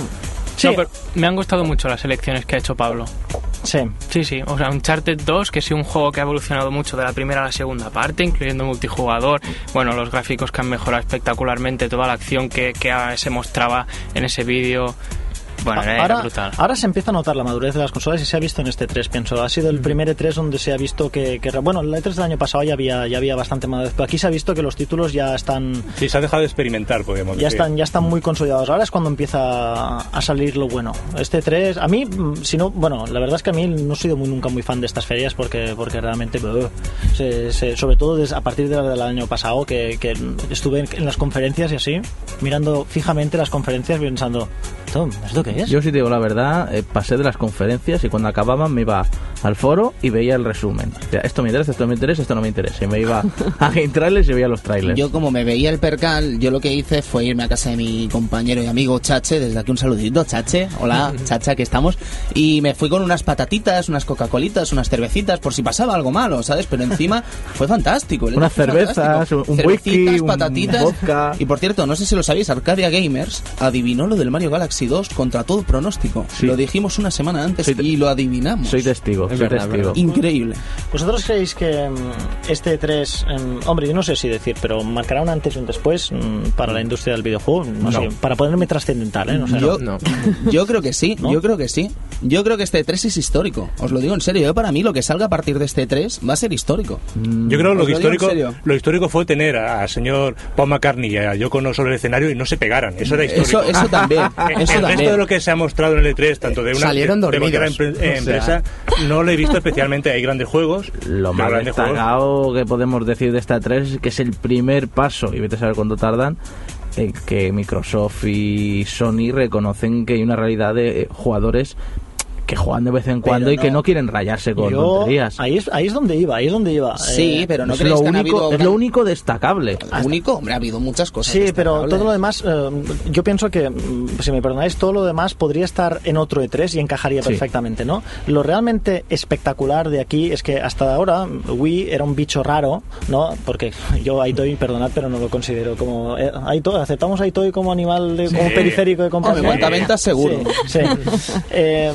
sí, No, pero me han gustado mucho las elecciones que ha hecho Pablo. sí. Sí, sí, o sea, Uncharted dos, que sí, un juego que ha evolucionado mucho de la primera a la segunda parte, incluyendo multijugador, bueno, los gráficos que han mejorado espectacularmente, toda la acción que, que se mostraba en ese vídeo. Bueno, era ahora, brutal. ahora se empieza a notar la madurez de las consolas y se ha visto en este E tres, pienso. Ha sido el primer E tres donde se ha visto que... que bueno, el E tres del año pasado ya había, ya había bastante madurez, pero aquí se ha visto que los títulos ya están... Sí, se ha dejado de experimentar, podemos Ya decir. están, ya están muy consolidados. Ahora es cuando empieza a salir lo bueno. Este E tres, a mí, mm, si no, bueno, la verdad es que a mí no he sido muy, nunca muy fan de estas ferias porque, porque realmente, uh, se, se, sobre todo desde, a partir de la del año pasado, que, que estuve en, en las conferencias y así, mirando fijamente las conferencias, pensando, Tom, ¿esto qué es? Yo sí te digo la verdad, eh, pasé de las conferencias y cuando acababan me iba al foro y veía el resumen. O sea, esto me interesa, esto no me interesa, esto no me interesa. Y me iba a Game Trailers y veía los trailers. Yo, como me veía el percal, yo lo que hice fue irme a casa de mi compañero y amigo Chache, desde aquí un saludito, Chache, hola, Chacha, aquí estamos, y me fui con unas patatitas, unas Coca-Colitas, unas cervecitas, por si pasaba algo malo, ¿sabes? Pero encima fue fantástico. Unas fue cervezas, fantástico. un Cervecitas, whisky, un patatitas. vodka. Y por cierto, no sé si lo sabéis, Arcadia Gamers adivinó lo del Mario Galaxy dos contra todo pronóstico. Sí. Lo dijimos una semana antes Soy te- y lo adivinamos. Soy testigo, Es soy verdad, testigo. verdad. Increíble. ¿Vosotros creéis que mm, este E tres, mm, hombre, yo no sé si decir, pero marcará un antes y un después mm, para la industria del videojuego? No, No. sé, para ponerme trascendental, ¿eh? No sé, yo, no. yo creo que sí, ¿No? yo creo que sí. Yo creo que este E tres es histórico. Os lo digo en serio. Yo, para mí, lo que salga a partir de este E tres va a ser histórico. Yo creo que lo, Os que lo digo en histórico, serio. lo histórico fue tener al señor Paul McCartney y a Yoko Ono sobre el escenario y no se pegaran. Eso era histórico. Eso, eso también. El Eso resto también. de lo que se ha mostrado en el E tres, tanto de una Salieron de, de cualquier dormidos. empre- eh, O sea. empresa, no lo he visto especialmente. Hay grandes juegos. Lo pero más grandes juegos. destacado que podemos decir de esta E tres es que es el primer paso, y vete a saber cuánto tardan, en que Microsoft y Sony reconocen que hay una realidad de eh, jugadores que juegan de vez en cuando Pero y que no. no quieren rayarse con Yo, tonterías. ahí es, ahí es donde iba, ahí es donde iba. Sí, Eh, pero no es, creéis lo que han único, habido es gran- lo único destacable. único, hombre, ha habido muchas cosas. Sí, pero destacables. todo lo demás, eh, yo pienso que, mm, si me perdonáis, todo lo demás podría estar en otro E tres y encajaría Sí. perfectamente, ¿no? Lo realmente espectacular de aquí es que hasta ahora Wii era un bicho raro, ¿no? Porque yo a Itoy, perdonad, pero no lo considero como... Eh, a Itoy, ¿aceptamos a Itoy como animal, de, como periférico de Hombre, compañía? cuenta ventas seguro. Sí, sí. Eh, a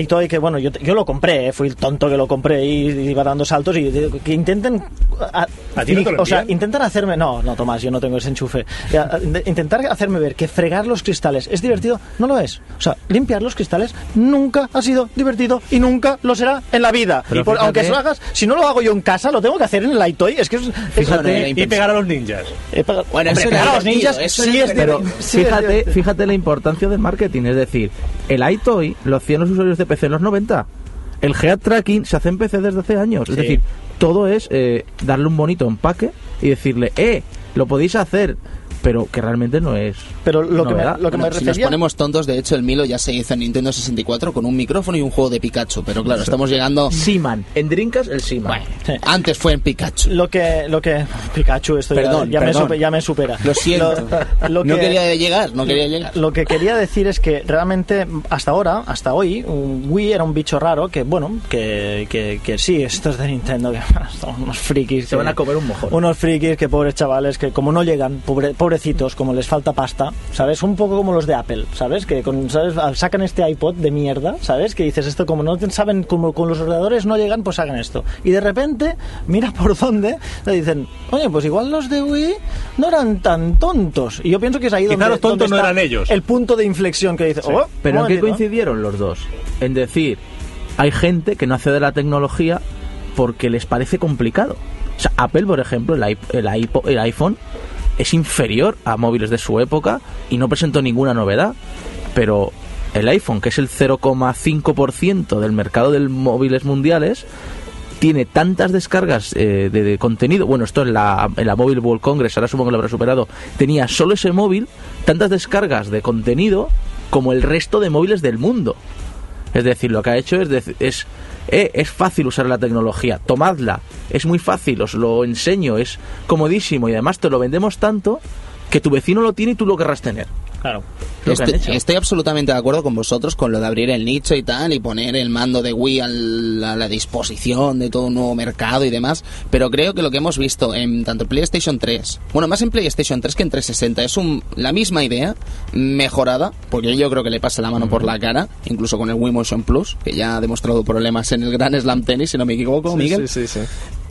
iToy que, bueno, yo, yo lo compré, ¿eh? Fui el tonto que lo compré y, y iba dando saltos y y que intenten... A, ¿A ti no te lo o sea, envían? intentan hacerme... No, no, Tomás, yo no tengo ese enchufe. Ya, a- de- intentar hacerme ver que fregar los cristales es divertido, no lo es. O sea, limpiar los cristales nunca ha sido divertido y nunca lo será en la vida. Pero Y por- fíjate- aunque lo hagas, si no lo hago yo en casa, lo tengo que hacer en el iToy. Es que es... Fíjate, es- Y pegar a los ninjas. he pagado- Bueno, Hombre, eso pegar era a los divertido, ninjas eso sí era es Pero divertido. Sí es fíjate, divertido. fíjate la importancia del marketing, es decir, el iToy lo hacían los usuarios de P C en los noventa. El Head Tracking se hace en P C desde hace años. Es Sí. decir, todo es eh, darle un bonito empaque y decirle, eh, lo podéis hacer, pero que realmente no es. Pero lo que me, novedad. lo que Bueno, me si nos refería... ponemos tontos, de hecho, el Milo ya se hizo en Nintendo sesenta y cuatro con un micrófono y un juego de Pikachu. Pero claro, estamos llegando... Seaman. En Dreamcast, el Seaman. Sí. Antes fue en Pikachu. Lo que, lo que Pikachu, esto ya- Perdón, ya, me perdón. supe- ya me supera. Lo siento. Lo, lo No que- quería llegar, no quería llegar. Lo que quería decir es que realmente hasta ahora, hasta hoy, un Wii era un bicho raro que, bueno, que, que, que sí, estos de Nintendo, que son unos frikis. Se que- van a comer un mojón. Unos frikis que pobres chavales que como no llegan, pobre- pobrecitos, como les falta pasta, ¿sabes? Un poco como los de Apple, ¿sabes? Que con, ¿sabes? Sacan este iPod de mierda, ¿sabes? Que dices esto como no te- saben, como con los ordenadores no llegan, pues hagan esto. Y de repente, mira por dónde, te dicen, oye, pues igual los de Wii no eran tan tontos. Y yo pienso que es ahí Quizá donde, los tontos donde no está eran ellos. el punto de inflexión que dice, oh, Pero un ¿en qué momentito. coincidieron los dos? En decir, hay gente que no accede a la tecnología porque les parece complicado. O sea, Apple, por ejemplo, el, iP- el, iPo- el iPhone es inferior a móviles de su época y no presentó ninguna novedad. Pero el iPhone, que es el cero coma cinco por ciento del mercado de móviles mundiales, tiene tantas descargas eh, de, de contenido. Bueno, esto en la, en la Mobile World Congress, ahora supongo que lo habrá superado. Tenía solo ese móvil tantas descargas de contenido como el resto de móviles del mundo. Es decir, lo que ha hecho es, dec- es, eh, es fácil usar la tecnología, tomadla, es muy fácil, os lo enseño, es comodísimo y además te lo vendemos tanto que tu vecino lo tiene y tú lo querrás tener. Claro. Lo que han Estoy, hecho. estoy absolutamente de acuerdo con vosotros con lo de abrir el nicho y tal y poner el mando de Wii al- a la disposición de todo un nuevo mercado y demás, pero creo que lo que hemos visto en tanto PlayStation tres, bueno, más en PlayStation tres que en trescientos sesenta, es un, la misma idea mejorada, porque yo creo que le pasa la mano por la cara, incluso con el Wii Motion Plus, que ya ha demostrado problemas en el Gran Slam Tennis, si no me equivoco, Miguel. Sí, sí, sí.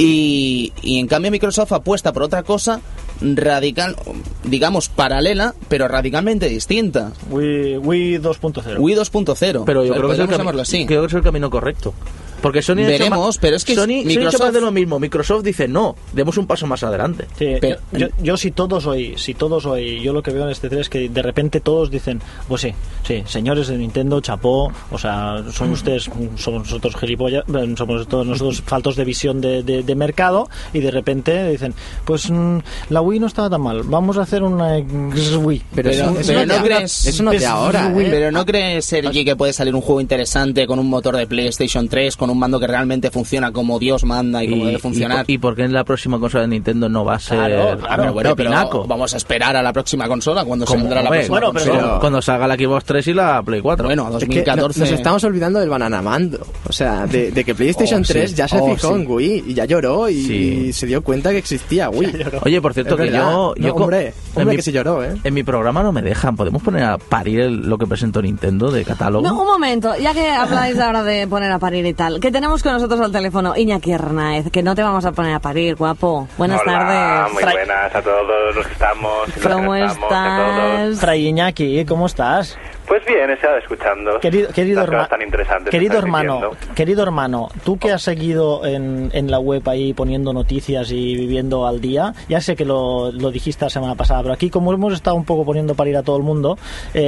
Y, y en cambio Microsoft apuesta por otra cosa radical, digamos paralela, pero radicalmente distinta. Wii, Wii dos punto cero. Wii dos punto cero. Pero yo creo que, es el podemos cami- llamarlo así. creo que es el camino correcto. Porque Sony ha hecho Veremos, ma- pero es que Sony, Sony ha hecho Microsoft- más de lo mismo. Microsoft dice, no, demos un paso más adelante. Sí, Pero- yo, yo, yo si todos hoy, si todos hoy, yo lo que veo en este tres es que de repente todos dicen, pues sí, sí, señores de Nintendo, chapó, o sea, son ustedes, somos nosotros gilipollas, eh, somos todos nosotros faltos de visión de, de, de mercado, y de repente dicen, pues mm, la Wii no estaba tan mal, vamos a hacer una Wii. Pero, Pero, eso, eso pero no no te- crees, eso no te ahora, ¿eh? pero no crees, Sergi, que puede salir un juego interesante con un motor de PlayStation tres, con un mando que realmente funciona como Dios manda y como debe funcionar. y, por- y por qué en la próxima consola de Nintendo no va a ser Claro, Ah, pero bueno, pero pepinaco? vamos a esperar a la próxima consola cuando se Como, vendrá la hombre, próxima bueno, pero- consola. cuando salga la Xbox tres y la Play cuatro. Bueno, Es que dos mil catorce. no- nos estamos olvidando del Bananamando. O sea, de, de que PlayStation Oh, sí. tres ya se Oh, fijó sí. en Wii y ya lloró y, Sí. y se dio cuenta que existía Wii. Oye, por cierto, Es que verdad. yo... No, yo co- hombre, en hombre mi- que sí lloró, ¿eh? En mi programa no me dejan. ¿Podemos poner a parir el- lo que presentó Nintendo de catálogo? No, un momento, ya que habláis ahora de poner a parir y tal, que tenemos con nosotros al teléfono Iñaki Hernáez, que no te vamos a poner a parir, guapo. Buenas Hola, tardes. muy buenas a todos los que estamos. y los que ¿Cómo no estamos, a todos. estás? Fray Iñaki, ¿cómo estás? Pues bien, he estado escuchando. Querido, querido, las cosas herma- tan interesantes que querido estáis hermano, diciendo. querido hermano, tú que has seguido en, en la web ahí poniendo noticias y viviendo al día, ya sé que lo, lo dijiste la semana pasada, pero aquí como hemos estado un poco poniendo para ir a todo el mundo,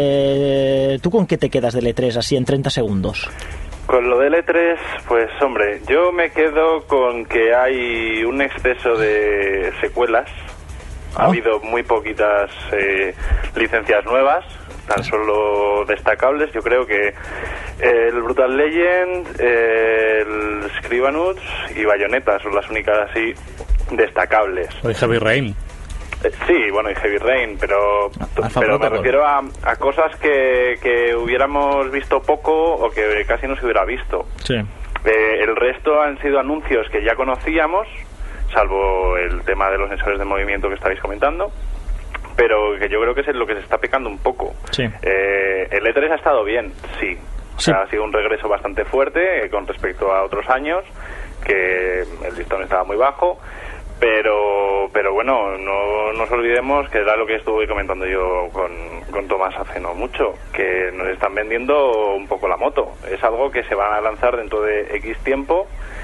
eh, ¿tú con qué te quedas del E tres así en treinta segundos? Con lo del E tres, pues hombre, yo me quedo con que hay un exceso de secuelas. Ha Ah. habido muy poquitas eh, licencias nuevas, tan solo destacables. Yo creo que eh, el Brutal Legend, eh, el Scribanus y Bayonetta son las únicas así destacables. Soy Heavy Rain. Eh, Sí, bueno, y Heavy Rain, pero, Alpha pero me Protocol. refiero a, a cosas que, que hubiéramos visto poco o que casi no se hubiera visto. Sí. Eh, el resto han sido anuncios que ya conocíamos, salvo el tema de los sensores de movimiento que estáis comentando, pero que yo creo que es en lo que se está pecando un poco. Sí. Eh, el E tres ha estado bien, sí, O sea, ha sido un regreso bastante fuerte eh, con respecto a otros años, que el listón estaba muy bajo. Pero pero bueno, no nos olvidemos que era lo que estuve comentando yo con, con Tomás hace no mucho, que nos están vendiendo un poco la moto. Es algo que se van a lanzar dentro de X tiempo,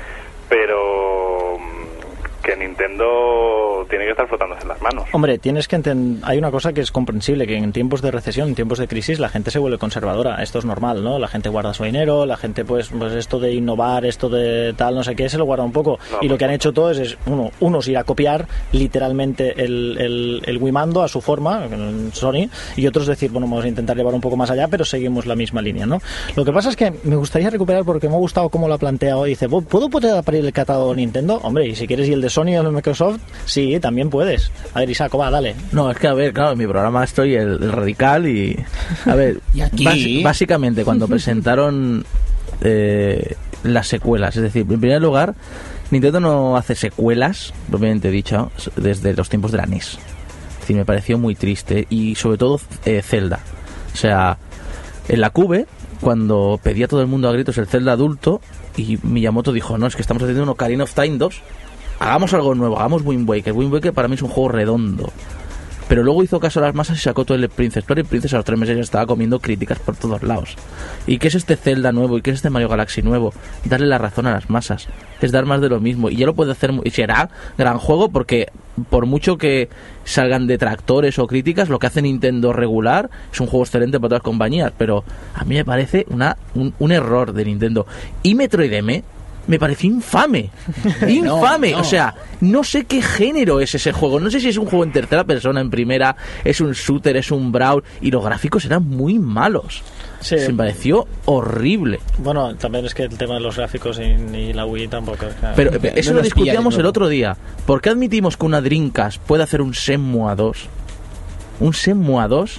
pero que Nintendo tiene que estar frotándose en las manos. Hombre, tienes que entender, hay una cosa que es comprensible, que en tiempos de recesión, en tiempos de crisis, la gente se vuelve conservadora. Esto es normal, ¿no? La gente guarda su dinero, la gente, pues, pues esto de innovar, esto de tal, no sé qué, se lo guarda un poco. No, y lo que han hecho todos es, uno, unos ir a copiar literalmente el, el, el Wiimondo a su forma, Sony, y otros decir, bueno, vamos a intentar llevar un poco más allá, pero seguimos la misma línea, ¿no? Lo que pasa es que me gustaría recuperar, porque me ha gustado cómo lo ha planteado. Dice, ¿puedo poder abrir el catálogo Nintendo? Hombre, y si quieres ir el de Sony o el de Microsoft, sí, también puedes. A ver, Isaac, va, dale. No, es que, a ver, claro, en mi programa estoy el, el radical y... A ver, ¿Y aquí? bas- básicamente cuando presentaron eh, las secuelas, es decir, en primer lugar, Nintendo no hace secuelas, propiamente dicho, desde los tiempos de la N E S. Es decir, me pareció muy triste, y sobre todo eh, Zelda. O sea, en la Cube, cuando pedía todo el mundo a gritos el Zelda adulto, y Miyamoto dijo, no, es que estamos haciendo un Ocarina of Time dos, hagamos algo nuevo, hagamos Wind Waker. Wind Waker para mí es un juego redondo. Pero luego hizo caso a las masas y sacó todo el Princess. Pero el Princess a los tres meses ya estaba comiendo críticas por todos lados. ¿Y qué es este Zelda nuevo? ¿Y qué es este Mario Galaxy nuevo? Darle la razón a las masas. Es dar más de lo mismo. Y ya lo puede hacer. Y será gran juego porque, por mucho que salgan detractores o críticas, lo que hace Nintendo regular es un juego excelente para todas las compañías. Pero a mí me parece una, un, un error de Nintendo. Y Metroid M me pareció infame. Infame. No, no. O sea, no sé qué género es ese juego. No sé si es un juego en tercera persona, en primera, es un shooter, es un brawl. Y los gráficos eran muy malos. Sí. Se me pareció horrible. Bueno, también es que el tema de los gráficos y, y la Wii tampoco. Claro. Pero eso no lo discutíamos el otro día. ¿Por qué admitimos que una Dreamcast puede hacer un Shenmue dos? Un Shenmue dos.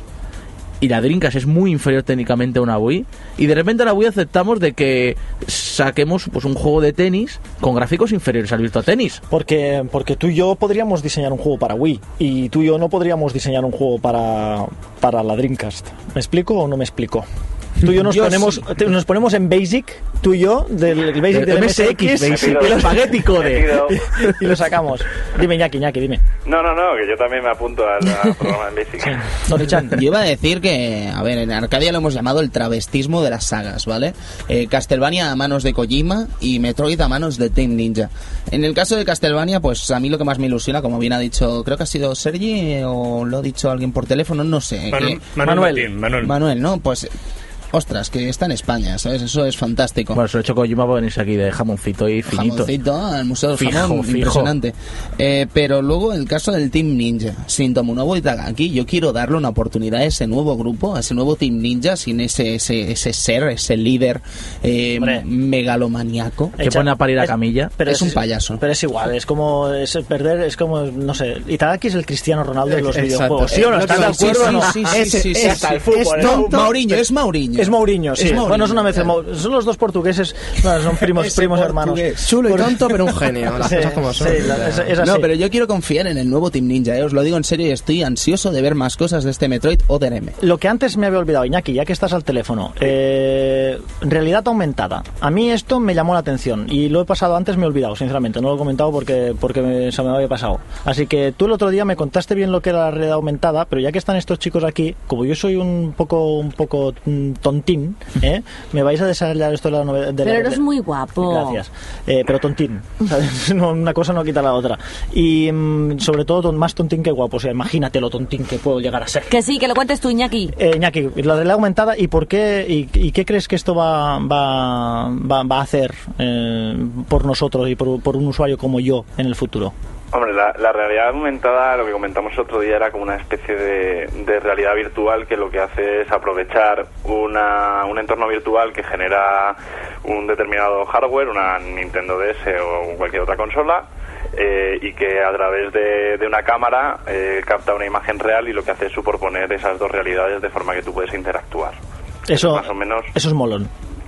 Y la Dreamcast es muy inferior técnicamente a una Wii, y de repente a la Wii aceptamos de que saquemos pues un juego de tenis con gráficos inferiores al Virtua Tennis. Porque, porque tú y yo podríamos diseñar un juego para Wii, y tú y yo no podríamos diseñar un juego para, para la Dreamcast. ¿Me explico o no me explico? Tú y yo nos, yo ponemos, sí. nos ponemos en Basic, tú y yo, del el Basic del M S X, y el espagueti code, y, y lo sacamos. Dime, Iñaki, Iñaki, dime. No, no, no, que yo también me apunto al, al programa en Basic. Tori-chan. Yo iba a decir que, a ver, en Arcadia lo hemos llamado el travestismo de las sagas, ¿vale? Eh, Castlevania a manos de Kojima y Metroid a manos de Team Ninja. En el caso de Castlevania, pues a mí lo que más me ilusiona, como bien ha dicho, creo que ha sido Sergi o lo ha dicho alguien por teléfono, no sé. Manu- que, Manuel, Manuel, Martín, Manuel. Manuel, ¿no? Pues... Ostras, que está en España, ¿sabes? Eso es fantástico. Bueno, se lo he hecho Kojima para venirse aquí de jamoncito y finito. Jamoncito, al Museo del Fijo, Jamón, fijo. impresionante. Eh, pero luego el caso del Team Ninja. Sin Tomonobu Itagaki, yo quiero darle una oportunidad a ese nuevo grupo, a ese nuevo Team Ninja, sin ese ese, ese ser, ese líder eh, megalomaniaco. Que pone a parir a camilla. Pero es, es un payaso. Pero es igual, es como es perder, es como, no sé, Itagaki es el Cristiano Ronaldo de los Exacto. videojuegos. ¿Sí o no? ¿Estás de acuerdo o no? Sí, sí, sí, sí, sí, hasta sí. el fútbol, es ¿no? tonto, Mauriño, es Mauriño. Es Mauriño, sí. Es Mauriño. Bueno, es una mezcla. Son los dos portugueses, bueno, son primos, primos hermanos. Chulo y tonto, pero un genio. Las sí, cosas como son. Sí, la, es, es así. No, pero yo quiero confiar en el nuevo Team Ninja, ¿eh? Os lo digo en serio y estoy ansioso de ver más cosas de este Metroid Other M. Lo que antes me había olvidado, Iñaki, ya que estás al teléfono, eh, realidad aumentada. A mí esto me llamó la atención y lo he pasado antes, me he olvidado, sinceramente. No lo he comentado porque, porque me, se me había pasado. Así que tú el otro día me contaste bien lo que era la realidad aumentada, pero ya que están estos chicos aquí, como yo soy un poco, un poco tontín, ¿eh? Me vais a desarrollar esto de la novela. Pero eres muy guapo. Gracias. Eh, pero tontín. ¿Sabes? No, una cosa no quita la otra. Y mm, sobre todo más tontín que guapo. O sea, imagínate lo tontín que puedo llegar a ser. Que sí, que lo cuentes tú, Iñaki. Eh, Iñaki, la realidad aumentada, ¿y por qué? ¿Y, y qué crees que esto va, va, va, va a hacer eh, por nosotros y por, por un usuario como yo en el futuro? Hombre, la, la realidad aumentada, lo que comentamos el otro día, era como una especie de, de realidad virtual que lo que hace es aprovechar una, un entorno virtual que genera un determinado hardware, una Nintendo D S o cualquier otra consola, eh, y que a través de, de una cámara eh, capta una imagen real y lo que hace es superponer esas dos realidades de forma que tú puedes interactuar. Eso, más o menos, eso es molón.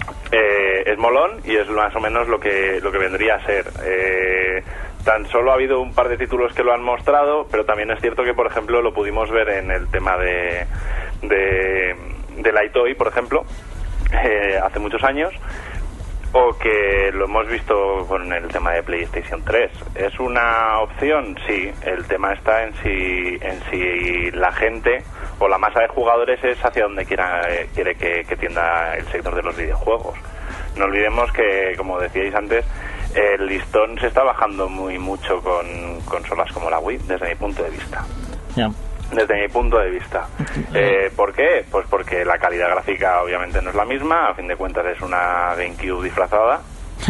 Eh, es molón y es más o menos lo que, lo que vendría a ser. Eh, Tan solo ha habido un par de títulos que lo han mostrado, pero también es cierto que, por ejemplo, lo pudimos ver en el tema de, de, de la iToy, por ejemplo, eh, hace muchos años, o que lo hemos visto con el tema de PlayStation tres. ¿Es una opción? Sí. El tema está en si, en si la gente o la masa de jugadores es hacia donde quiera, eh, quiere que, que tienda el sector de los videojuegos. No olvidemos que, como decíais antes, el listón se está bajando muy mucho con consolas como la Wii, desde mi punto de vista. Ya. Desde mi punto de vista. Eh, ¿Por qué? Pues porque la calidad gráfica obviamente no es la misma, a fin de cuentas es una GameCube disfrazada.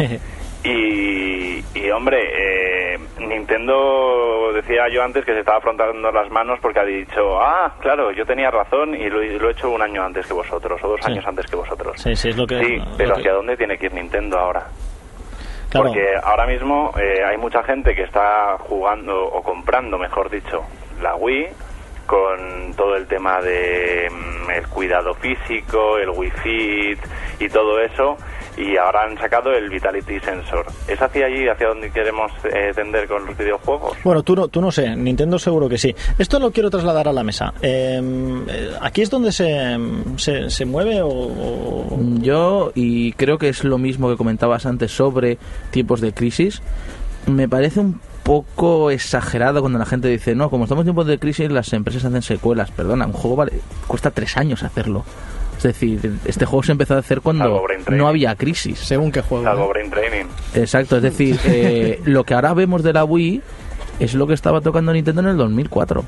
y, y hombre, eh, Nintendo, decía yo antes que se estaba afrontando las manos porque ha dicho, ah, claro, yo tenía razón y lo, lo he hecho un año antes que vosotros, o dos sí. años antes que vosotros. Sí, sí, es lo que... Sí, pero lo que... ¿hacia dónde tiene que ir Nintendo ahora? Claro. Porque ahora mismo eh, hay mucha gente que está jugando, o comprando, mejor dicho, la Wii, con todo el tema de mm, el cuidado físico, el Wii Fit y todo eso, y ahora han sacado el Vitality Sensor. ¿Es hacia allí, hacia donde queremos eh, tender con los videojuegos? Bueno, tú no, tú no sé, Nintendo seguro que sí. Esto lo quiero trasladar a la mesa. Eh, ¿Aquí es donde se, se, se mueve o, o...? Yo, y creo que es lo mismo que comentabas antes sobre tiempos de crisis, me parece un poco exagerado cuando la gente dice, no, como estamos en tiempos de crisis las empresas hacen secuelas. Perdona, un juego vale, cuesta tres años hacerlo. Es decir, este juego se empezó a hacer cuando no había crisis. Según qué juego. Salvo Brain Training. Exacto, es decir, eh, lo que ahora vemos de la Wii es lo que estaba tocando Nintendo en el dos mil cuatro.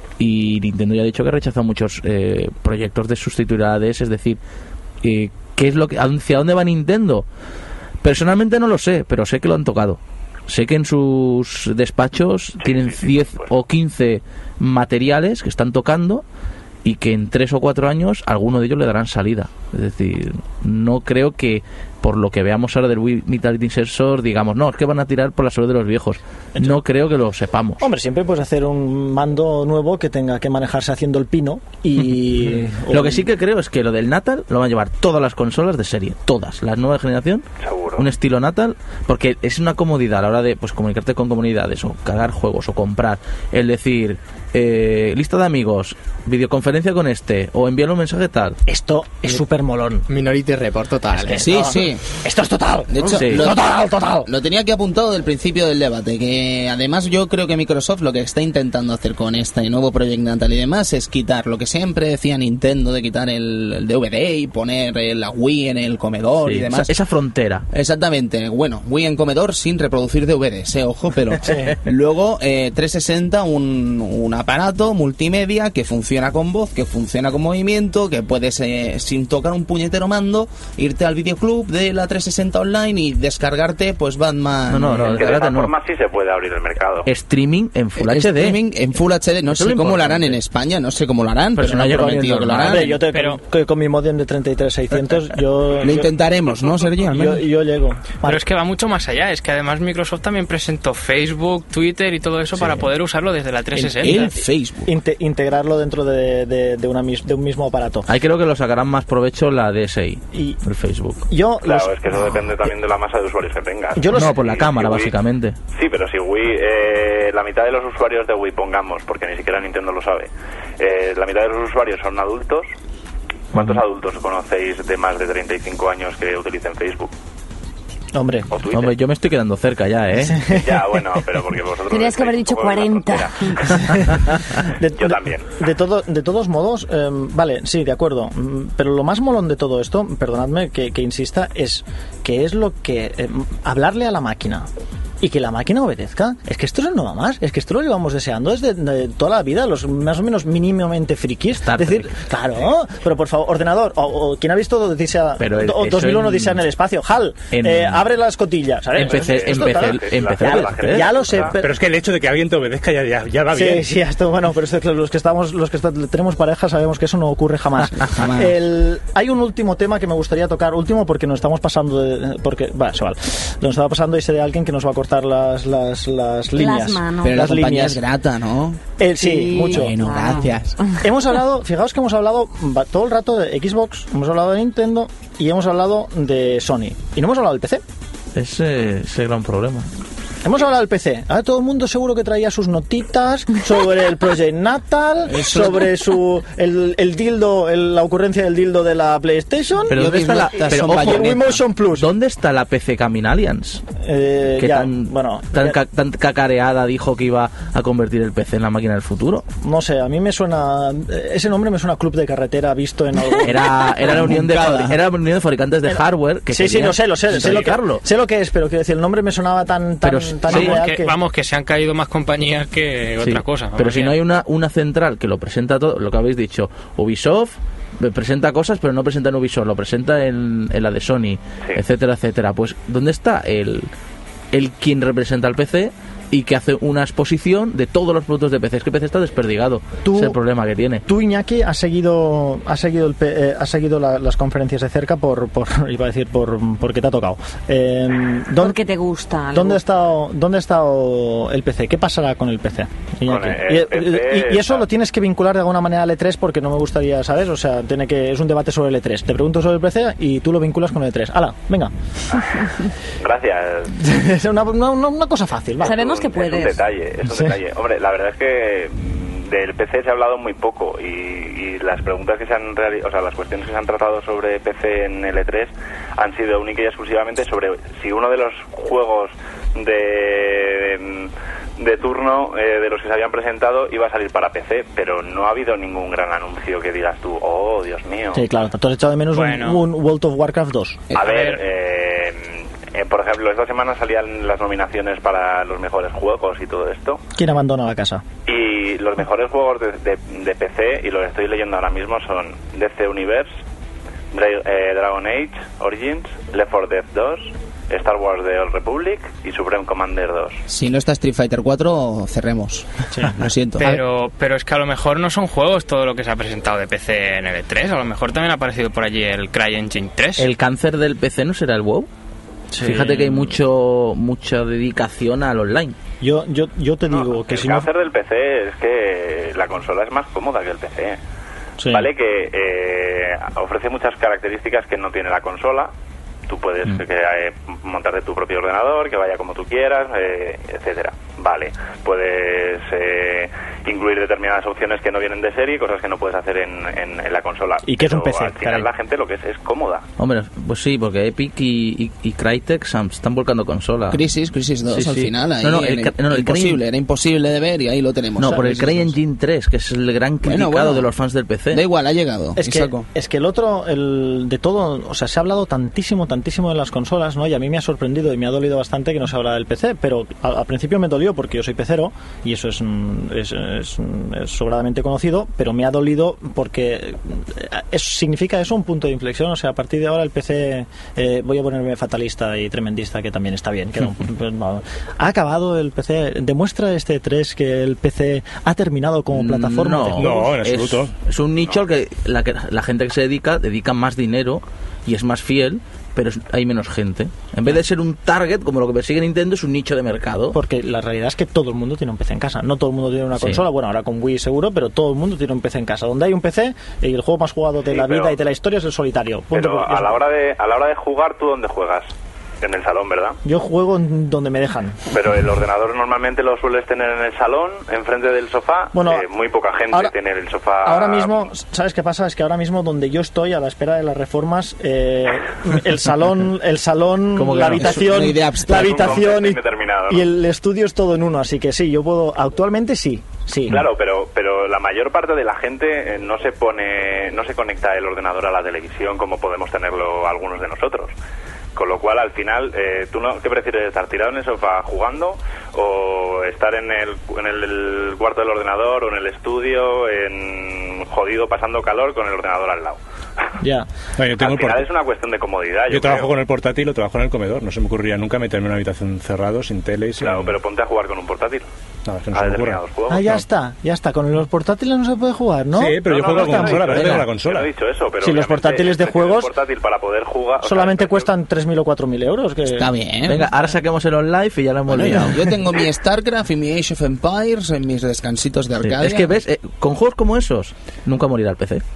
Y Nintendo ya ha dicho que ha rechazado muchos eh, proyectos de sustituir a D S, es decir, eh, ¿qué es lo que, hacia dónde va Nintendo? Personalmente no lo sé, pero sé que lo han tocado. Sé que en sus despachos sí, tienen sí, sí, diez pues. o quince materiales que están tocando y que en tres o cuatro años alguno de ellos le darán salida. Es decir, no creo que por lo que veamos ahora del Wii Vitality Sensor digamos, no, es que van a tirar por la suerte de los viejos. No creo que lo sepamos. Hombre, siempre puedes hacer un mando nuevo que tenga que manejarse haciendo el pino y... Lo que sí que creo es que lo del Natal lo van a llevar todas las consolas de serie, todas, la nueva generación. Seguro. Un estilo Natal, porque es una comodidad a la hora de pues comunicarte con comunidades o cargar juegos o comprar, el decir, eh, lista de amigos, videoconferencia con este o enviar un mensaje tal. Esto es súper molón. Minority Report total. Es que sí, sí. Esto es total. De hecho, sí. lo, total, total. Lo tenía aquí apuntado del principio del debate, que además yo creo que Microsoft lo que está intentando hacer con este nuevo Project Natal y demás es quitar lo que siempre decía Nintendo de quitar el, el D V D y poner la Wii en el comedor Sí, y demás. Esa, esa frontera. Exactamente. Bueno, Wii en comedor sin reproducir D V Ds, eh, ojo, pero sí. Luego eh, trescientos sesenta, un, un aparato multimedia que funciona con voz, que funciona con movimiento, que puedes, eh, sin tocar un puñetero mando, irte al videoclub de la trescientos sesenta online y descargarte pues Batman. No, no, no, Es que de esta no. forma sí se puede abrir el mercado. Streaming en Full H D. Streaming en Full H D, no Eso sé es lo cómo lo harán importante. en España, no sé cómo lo harán, Pero pero, si no no ha han llegado ni prometido el que lo normal. harán. Hombre, yo te, Pero- con, con mi modem de treinta y tres seiscientos yo... Lo yo- intentaremos, ¿no, Sergio? Al Yo, menos. yo llego. Pero es que va mucho más allá, es que además Microsoft también presentó Facebook, Twitter y todo eso para poder usarlo desde la trescientos sesenta. El Facebook. Inte- integrarlo dentro de, de, de, una mis- de un mismo aparato. Ahí creo que lo sacarán más provecho la D S I, Y el Facebook. yo Claro, los- es que eso depende también de la masa de usuarios que tengas. Yo lo No, sé. por la Sí, cámara, sí, Wii. básicamente. Sí, pero si Wii, eh, la mitad de los usuarios de Wii, pongamos, porque ni siquiera Nintendo lo sabe, eh, la mitad de los usuarios son adultos. ¿Cuántos Ujú. adultos conocéis de más de treinta y cinco años que utilicen Facebook Hombre, o Twitter? Hombre, yo me estoy quedando cerca ya, ¿eh? Ya, bueno, pero porque vosotros... Tenías que haber estáis dicho un poco en la cuarenta. frontera. de, Yo de- también. De, todo, de todos modos, eh, vale, sí, de acuerdo. Mm, Pero lo más molón de todo esto, perdonadme que, que insista, es que es lo que... eh, hablarle a la máquina y que la máquina obedezca. Es que esto no va más. Es que esto lo llevamos deseando desde de toda la vida, los más o menos mínimamente frikis. Star Es decir, Trek. claro, pero por favor, ordenador, o, o quien ha visto Odisea, Pero el- o eso dos mil uno en- Odisea en el espacio, HAL, en- eh, abre la escotilla. ¿sabes? Empecé, Esto, empecé, claro, empecé Ya a lo- ver, ya lo sé, Pero Pero es que el hecho de que alguien te obedezca ya, ya, ya va Sí, bien. sí, esto, bueno, pero es que los que estamos, los que está- tenemos pareja sabemos que eso no ocurre jamás. Jamás. El, hay un último tema que me gustaría tocar, último porque nos estamos pasando de, porque, va, se vale. Nos estaba pasando y sé de alguien que nos va a cortar las, las, las líneas. manos. Pero la las compañía líneas. es grata, ¿no? Eh, sí, mucho. Bueno, Ah. gracias. Hemos hablado, fijaos que hemos hablado va- todo el rato de Xbox, hemos hablado de Nintendo y hemos hablado de Sony. Y no hemos hablado del P C. Ese es el gran problema. Hemos hablado del P C. Ahora todo el mundo seguro que traía sus notitas sobre el Project Natal, sobre su el, el dildo, el, la ocurrencia del dildo de la PlayStation. Pero ¿dónde está la pero, ojo, Emotion Plus? ¿Dónde está la P C Camin Alliance? Eh, que ya, tan, bueno, tan, ya, ca, tan cacareada dijo que iba a convertir el P C en la máquina del futuro. No sé, a mí me suena ese nombre me suena a club de carretera visto en algo. Era era la unión de era la unión de fabricantes de hardware que sí sí lo sé lo sé sé lo que sé lo que es pero quiero decir el nombre me sonaba tan tan, pero, tan sí, irreal que, que... vamos que se han caído más compañías que sí, otra cosa. Pero si no hay una una central que lo presenta todo, lo que habéis dicho, Ubisoft presenta cosas pero no presenta en Ubisoft, lo presenta en, en la de Sony, sí. etcétera, etcétera. Pues ¿dónde está el el quien representa al P C y que hace una exposición de todos los productos de P C? Es que P C está desperdigado. Tú, es el problema que tiene. Tú, Iñaki, has seguido has seguido el eh, has seguido la, las conferencias de cerca por, por iba a decir por porque te ha tocado. Eh, ¿dónde, porque te gusta. ¿Dónde ha estado dónde ha estado el P C? ¿Qué pasará con el P C, Iñaki? El y, P C y, y eso está... lo tienes que vincular de alguna manera al E tres porque no me gustaría, ¿sabes? O sea, tiene que es un debate sobre el E tres. Te pregunto sobre el P C y tú lo vinculas con el E tres. ¡Hala! Venga. Gracias. Es una, una, una cosa fácil. ¿Vale? Sabemos que puedes. Es un detalle. Es un sí. detalle. Hombre, la verdad es que del P C se ha hablado muy poco y, y las preguntas que se han realizado, o sea, las cuestiones que se han tratado sobre P C en el E tres han sido única y exclusivamente sobre si uno de los juegos de de turno eh, de los que se habían presentado iba a salir para P C, pero no ha habido ningún gran anuncio que digas tú, oh, Dios mío. Sí, claro, te has echado de menos bueno. un, un World of Warcraft dos. A ver, eh, eh, por ejemplo, esta semana salían las nominaciones para los mejores juegos y todo esto. ¿Quién abandona la casa? Y los mejores juegos de, de, de P C, y los estoy leyendo ahora mismo, son D C Universe, Dra eh, Dragon Age Origins, Left four Dead dos, Star Wars The Old Republic y Supreme Commander dos. Si no está Street Fighter cuatro, cerremos. Sí. Lo siento. Pero, pero es que a lo mejor no son juegos todo lo que se ha presentado de P C en el E tres. A lo mejor también ha aparecido por allí el CryEngine tres. ¿El cáncer del P C no será el WoW? Sí. Fíjate que hay mucho mucha dedicación al online. Yo yo yo te digo no, que el si cáncer no... del P C es que la consola es más cómoda que el P C. Sí. Vale que eh, ofrece muchas características que no tiene la consola. Tú puedes mm. que, eh, montarte tu propio ordenador, que vaya como tú quieras, eh, etcétera. Vale, puedes eh, incluir determinadas opciones que no vienen de serie, cosas que no puedes hacer en, en, en la consola. ¿Y qué es un P C? Al final la gente lo que es es cómoda. Hombre, pues sí, porque Epic y, y, y Crytek se están volcando consola. Crisis, Crisis dos sí, al sí. final. Ahí no, no, el, no, no, el imposible, Cry... era imposible de ver y ahí lo tenemos. No, por el CryEngine tres, que es el gran criticado bueno, bueno, de los fans del P C. Da igual, ha llegado. Es que, es que el otro, el de todo, o sea, se ha hablado tantísimo, tantísimo de las consolas, ¿no? Y a mí me ha sorprendido y me ha dolido bastante que no se habla del P C, pero al, al principio me dolió porque yo soy pecero y eso es, es, es, es sobradamente conocido, pero me ha dolido porque eso significa eso un punto de inflexión. O sea, a partir de ahora el P C, eh, voy a ponerme fatalista y tremendista, que también está bien, que no, pues, no. Ha acabado el P C. ¿Demuestra este E tres que el P C ha terminado como plataforma? No, de no, en absoluto. Es, es un nicho al que la, que la gente que se dedica dedica más dinero y es más fiel, pero hay menos gente. En vez de ser un target, como lo que persigue Nintendo, es un nicho de mercado. Porque la realidad es que todo el mundo tiene un P C en casa. No todo el mundo tiene una consola. Sí. Bueno, ahora con Wii seguro, pero todo el mundo tiene un P C en casa. Donde hay un P C, y el juego más jugado de sí, la vida y de la historia es el solitario. Punto. Pero a la hora de a la hora de jugar, ¿tú dónde juegas? En el salón, ¿verdad? Yo juego en donde me dejan. Pero el ordenador normalmente lo sueles tener en el salón, enfrente del sofá. Bueno, eh, muy poca gente ahora, tiene el sofá. Ahora mismo, ¿sabes qué pasa? Es que ahora mismo donde yo estoy a la espera de las reformas, eh, el salón, el salón, la no? habitación, la habitación y, ¿no? y el estudio es todo en uno. Así que sí, yo puedo. Actualmente sí. Sí. Claro, pero pero la mayor parte de la gente eh, no se pone, no se conecta el ordenador a la televisión como podemos tenerlo algunos de nosotros. Con lo cual, al final, eh, ¿tú no, qué prefieres? ¿Estar tirado en el sofá jugando o estar en el, en el cuarto del ordenador o en el estudio, en jodido, pasando calor con el ordenador al lado? Ya. Bueno, yo tengo al final es una cuestión de comodidad. Yo, yo trabajo creo. con el portátil o trabajo en el comedor. No se me ocurriría nunca meterme en una habitación cerrado, sin tele y sin... Claro, pero ponte a jugar con un portátil. No, es que no se me ocurre. Juegos, ah, ya no. está, ya está. Con los portátiles no se puede jugar, ¿no? Sí, pero no, yo no, juego no, con la consola, no, pero no la consola. No he dicho eso, pero si los portátiles de juegos portátil para poder jugar, solamente o sea, cuestan tres mil o cuatro mil euros. Que... Está bien. Venga, ahora saquemos el online y ya lo hemos bueno, liado. Yo tengo mi StarCraft y mi Age of Empires en mis descansitos de Arcadia. Sí. Es que ves, eh, con juegos como esos, nunca morirá el P C.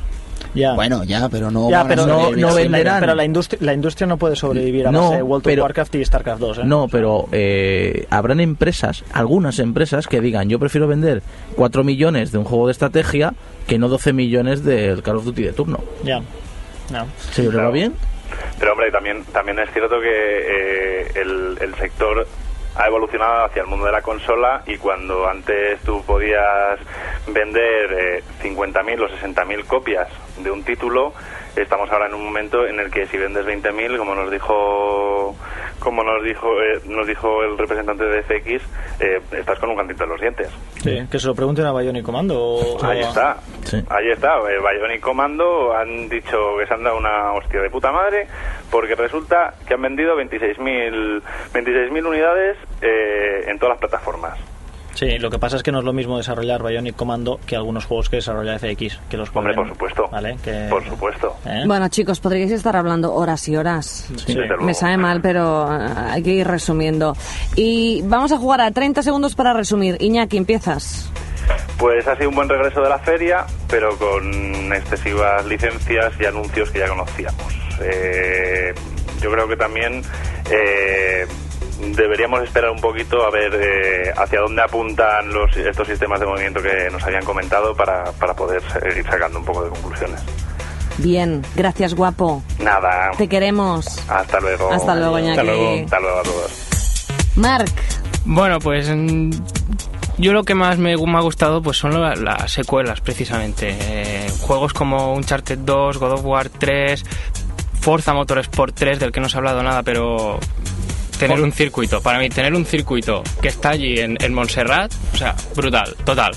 Ya. Bueno, ya, pero no Ya, van a pero no- sobrevivir. no la- venderán. Pero la industria, la industria no puede sobrevivir a No, base de World pero- of Warcraft y StarCraft dos. ¿eh? No, pero eh, habrán empresas, algunas empresas que digan, yo prefiero vender cuatro millones de un juego de estrategia que no doce millones del Call of Duty de turno. Ya. No. ¿Se lo va Claro. bien? Pero hombre, también también es cierto que eh, el, el sector ha evolucionado hacia el mundo de la consola, y cuando antes tú podías vender eh, cincuenta mil o sesenta mil copias de un título, estamos ahora en un momento en el que si vendes veinte mil, como nos dijo como nos dijo eh, nos dijo el representante de F X, eh, estás con un cantito en los dientes. Sí, que se lo pregunten a Bionic Commando. O, Ahí o a- está, Sí. ahí está. Eh, Bionic Commando han dicho que se han dado una hostia de puta madre, porque resulta que han vendido veintiséis mil unidades eh, en todas las plataformas. Sí, lo que pasa es que no es lo mismo desarrollar Bionic Commando que algunos juegos que desarrolla F X, que los Hombre, pueden- por supuesto. ¿Vale? Que, Por supuesto. ¿eh? Bueno, chicos, podríais estar hablando horas y horas. Sí, desde luego. Me sabe mal, pero eh, hay que ir resumiendo. Y vamos a jugar a treinta segundos para resumir. Iñaki, empiezas. Pues ha sido un buen regreso de la feria, pero con excesivas licencias y anuncios que ya conocíamos. Eh, yo creo que también eh, deberíamos esperar un poquito a ver eh, hacia dónde apuntan los, estos sistemas de movimiento que nos habían comentado para, para poder ir sacando un poco de conclusiones. Bien, gracias, guapo. Nada, Te queremos. hasta luego. Hasta luego, Iñaki. Hasta luego, hasta luego a todos. Marc. Bueno, pues mm, yo lo que más me, me ha gustado pues son la- las secuelas, precisamente. Eh, juegos como Uncharted dos, God of War tres, Forza Motorsport tres, del que no se ha hablado nada, pero tener un circuito, para mí, tener un circuito que está allí en, en Montserrat, o sea, brutal, total.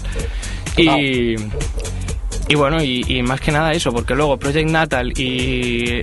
Y, y bueno, y, y más que nada eso, porque luego Project Natal y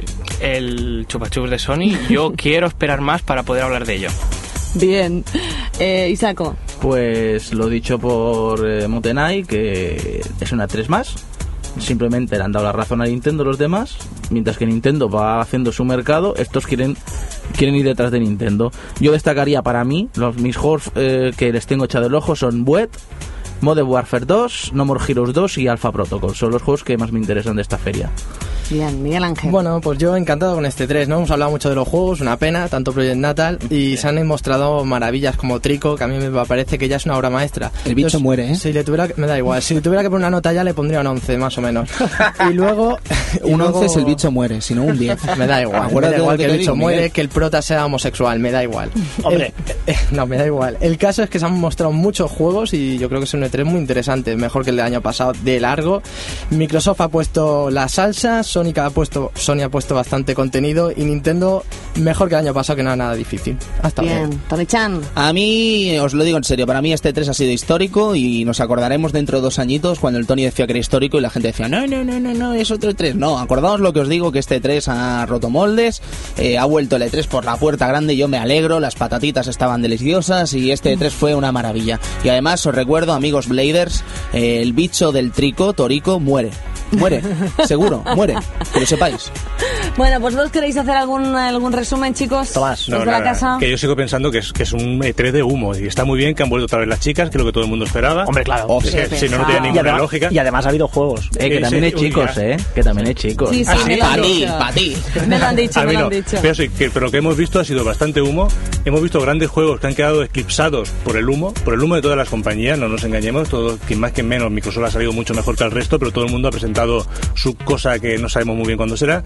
el Chupa Chups de Sony, yo quiero esperar más para poder hablar de ello. Bien. Eh, Isaco. Pues lo dicho por eh, Motenai, que es una tres más. Simplemente le han dado la razón a Nintendo los demás. Mientras que Nintendo va haciendo su mercado, estos quieren quieren ir detrás de Nintendo. Yo destacaría para mí, los mis juegos eh, que les tengo echado el ojo son Buet, Modern Warfare dos, No More Heroes dos y Alpha Protocol. Son los juegos que más me interesan de esta feria. Bien, Miguel Ángel. Bueno, pues yo encantado con este tres, ¿no? Hemos hablado mucho de los juegos, una pena, tanto Project Natal, y se han mostrado maravillas como Trico, que a mí me parece que ya es una obra maestra. El bicho Entonces, muere, ¿eh? Si le tuviera que- me da igual, si le tuviera que poner una nota ya le pondría un once, más o menos. Y luego... y Un luego- once es el bicho muere, sino un diez. Me da igual, me Acuérdate da de igual lo que que el te bicho digo, muere, Miguel. que el prota sea homosexual, me da igual. Hombre. El- eh, no, me da igual. El caso es que se han mostrado muchos juegos y yo creo que es un E tres muy interesante, mejor que el del año pasado, de largo. Microsoft ha puesto la salsa, Sony ha puesto, Sony ha puesto bastante contenido y Nintendo mejor que el año pasado, que no era nada difícil. Hasta luego. Bien, Tony Chan. A mí, os lo digo en serio, para mí este tres ha sido histórico y nos acordaremos dentro de dos añitos cuando el Tony decía que era histórico y la gente decía, no, no, no, no, no, es otro E tres. No, acordaos lo que os digo, que este E tres ha roto moldes, eh, ha vuelto el E tres por la puerta grande, yo me alegro, las patatitas estaban deliciosas y este E tres fue una maravilla. Y además os recuerdo, amigos Bladers, eh, el bicho del Trico, Torico, muere. Muere, seguro, muere, que lo sepáis. Bueno, pues vos queréis hacer algún algún resumen, chicos. Tomás. Desde la casa. que yo sigo pensando que es, que es un E tres de humo y está muy bien que han vuelto otra vez las chicas, que es lo que todo el mundo esperaba. Hombre, claro. Oh, es que Sí, si no, no pensaba. tiene Y ninguna además, lógica. y además ha habido juegos. Eh, que Sí, también sí, hay uy, chicos, ya. eh. Que también hay chicos. Sí, sí, Ah, me lo han pa' ti, dicho. pa' ti. Me lo han dicho, A me mí lo no. han dicho. Pero, sí, que, pero lo que hemos visto ha sido bastante humo. Hemos visto grandes juegos que han quedado eclipsados por el humo, por el humo de todas las compañías, no nos engañemos. Todo, quien más que menos, Microsoft ha salido mucho mejor que el resto, pero todo el mundo ha presentado su cosa que no sabemos muy bien cuándo será.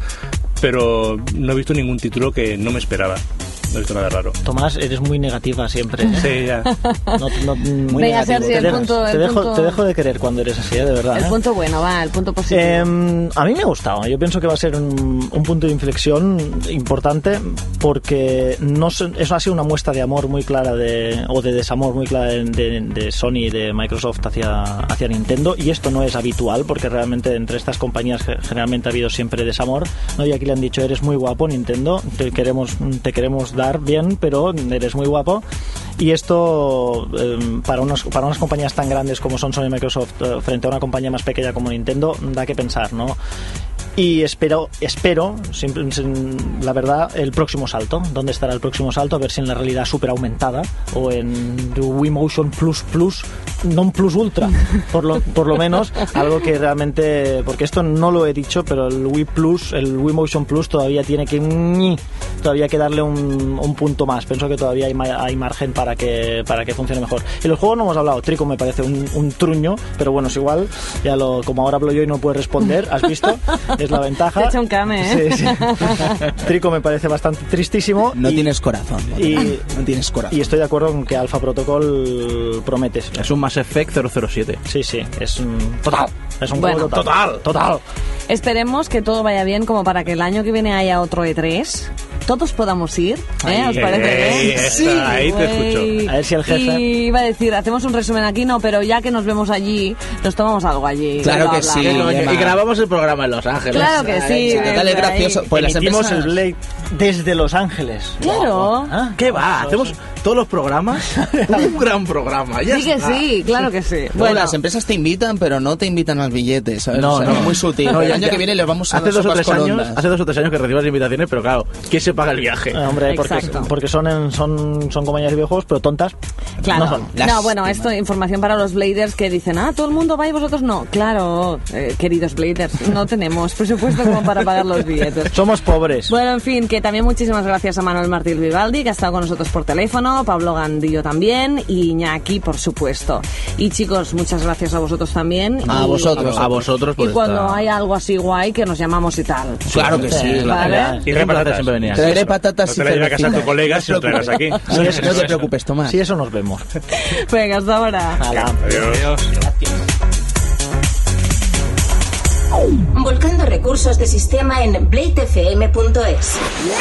Pero no he visto ningún título que no me esperaba. No he visto nada raro. Tomás, eres muy negativa siempre. ¿eh? Sí, ya. No, no, muy Venga, negativo. Sergi, te, el dejo, punto- te, el dejo, punto- te dejo de querer cuando eres así, ¿eh? De verdad. El ¿eh? punto bueno, va, el punto positivo. Eh, a mí me ha gustado. Yo pienso que va a ser un, un punto de inflexión importante porque no se- eso ha sido una muestra de amor muy clara de, o de desamor muy clara de, de, de Sony y de Microsoft hacia, hacia Nintendo, y esto no es habitual porque realmente entre estas compañías ge- generalmente ha habido siempre desamor, ¿no? Y aquí le han dicho, eres muy guapo, Nintendo, te queremos, te queremos dar bien, pero eres muy guapo. Y esto eh, para, unos, para unas compañías tan grandes como son Sony y Microsoft eh, frente a una compañía más pequeña como Nintendo da que pensar, ¿no? Y espero, espero, siempre, sin- la verdad, el próximo salto. ¿Dónde estará el próximo salto? A ver si en la realidad super aumentada o en Wii Motion Plus Plus non plus ultra, por lo, por lo menos, algo que realmente, porque esto no lo he dicho, pero el Wii Plus, el Wii Motion Plus todavía tiene que, todavía que darle un, un punto más. Pienso que todavía hay, hay margen para que, para que funcione mejor. Y los juegos no hemos hablado. Trico me parece un, un truño, pero bueno, es igual, ya lo, como ahora hablo yo y no puedes responder, ¿has visto? Es la ventaja. Te echa un came, ¿eh? Sí, sí. Trico me parece bastante tristísimo. No y, tienes corazón. No, y, no tienes corazón. Y estoy de acuerdo con que Alpha Protocol promete. Es un Mass Effect cero cero siete. Sí, sí, es un total. Es un Bueno, juego total. Total. total. Esperemos que todo vaya bien como para que el año que viene haya otro E tres. Todos podamos ir, ¿eh? ¿Os parece Ey, bien? esa, ahí te escucho. A ver si el jefe... Y iba a decir, hacemos un resumen aquí, no, pero ya que nos vemos allí, nos tomamos algo allí. Claro que Bla, sí. bla, bla. Emma. Y grabamos el programa en Los Ángeles. Claro que sí. Sí, total, es desde gracioso. ahí. Pues las Emitimos empresas... el Blade desde Los Ángeles. Claro. Ah, ¿Qué va? Hacemos todos los programas. Un gran programa. Ya Sí que está. sí, claro que sí. Bueno, Bueno, las empresas te invitan, pero no te invitan al billete, ¿sabes? No, O sea, no. es muy sutil. No, el ya- año ya- que viene les vamos a Hace dar dos o sopas tres con años, ondas. hace dos o tres años que recibas invitaciones, pero claro, ¿quién se paga el viaje? Eh, hombre, porque, Exacto. porque son, en- son, son compañías de videojuegos, pero tontas. claro. No son. No, Lástima. bueno, esto información para los Bladers que dicen, ah, todo el mundo va y vosotros no. Claro, eh, queridos Bladers, no tenemos presupuesto como para pagar los billetes. Somos pobres. Bueno, en fin, que también muchísimas gracias a Manuel Martín Vivaldi, que ha estado con nosotros por teléfono, Pablo Gandillo también, y Iñaki, por supuesto. Y chicos, muchas gracias a vosotros también. A y, vosotros. A vosotros por Y cuando estar- hay algo así guay, que nos llamamos y tal. Claro que sí. ¿Vale? Y Es un placer patatas. siempre venir. Traeré patatas No y te la lleves a casa a tu cervecita. colega si no traigas aquí. No, no te preocupes, Tomás. Sí, eso nos vemos. Venga, hasta ahora. Ala. Adiós. Volcando recursos de sistema en blade f m punto es.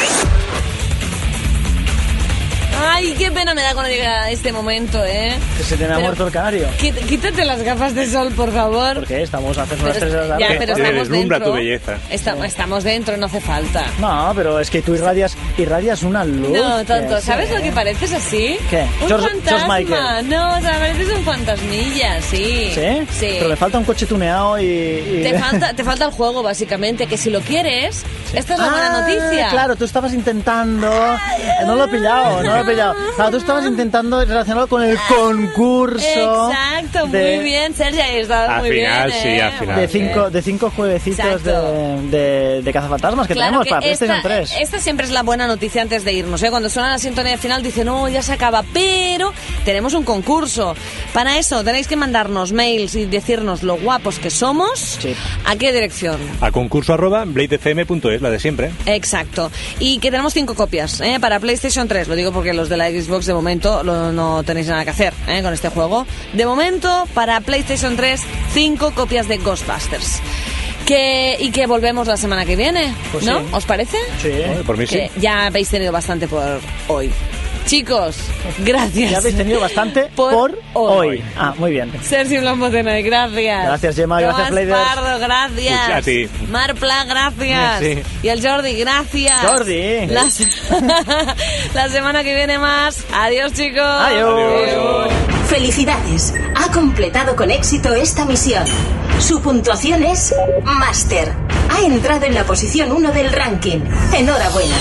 Ay, qué pena me da cuando llega este momento, ¿eh? Que se te me ha Pero- muerto el canario. Quí- Quítate las gafas de sol, por favor. Porque estamos hace unas Pero tres de la es- tarde. ya, pero Te estamos deslumbra dentro. tu belleza. Esta- estamos dentro, no hace falta. No, pero es que tú irradias, irradias una luz. No, que tonto. es- ¿Sabes lo que pareces así? ¿Qué? Un George- fantasma. George Michael. No, o sea, pareces un fantasmilla, sí. ¿Sí? Sí. Pero le falta un coche tuneado y... y- Te falta, te falta el juego, básicamente, que si lo quieres, esta es la buena Ah, noticia. Claro, tú estabas intentando... No lo he pillado, no lo he pillado. Claro, tú estabas intentando relacionarlo con el concurso... Exacto, de- muy bien, Sergio, ahí estás Al muy final, bien. sí, ¿eh? al final. De cinco, de cinco jueguecitos Exacto. de, de, de cazafantasmas que Claro tenemos que para PlayStation esta, tres. esta siempre es la buena noticia antes de irnos, ¿eh? Cuando suena la sintonía final dicen, no, ya se acaba, pero tenemos un concurso. Para eso tenéis que mandarnos mails y decirnos lo guapos que somos. Sí. ¿A qué dirección? A concurso arroba blade f m punto es, la de siempre. Exacto. Y que tenemos cinco copias, ¿eh? Para PlayStation tres. Lo digo porque los de la Xbox de momento lo- no tenéis nada que hacer, ¿eh? Con este juego. De momento, para PlayStation tres, cinco copias de Ghostbusters. Que, y que volvemos la semana que viene, Pues ¿no? sí. ¿Os parece? Sí. Bueno, por mí sí. Que ya habéis tenido bastante por hoy. Chicos, gracias. Ya habéis tenido bastante Por por, hoy. hoy. Ah, muy bien. Sergio Blanco Tenay, gracias. Gracias, Gemma, gracias, Tomás Bladers. Pardo, gracias. Pues a ti. Marpla, gracias. Sí. Y el Jordi, gracias. Jordi. La, se- la semana que viene más. Adiós, chicos. Adiós. Felicidades. Ha completado con éxito esta misión. Su puntuación es Master. Ha entrado en la posición uno del ranking. Enhorabuena.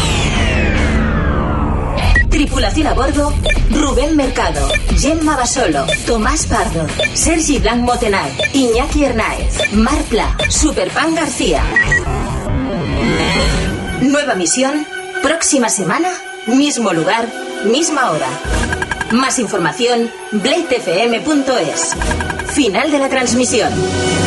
Tripulación a bordo: Rubén Mercado, Gemma Basolo, Tomás Pardo, Sergi Blanc Motenay, Iñaki Hernáez, Marpla, Superpan García. Nueva misión, próxima semana, mismo lugar, misma hora. Más información, blade f m punto es. Final de la transmisión.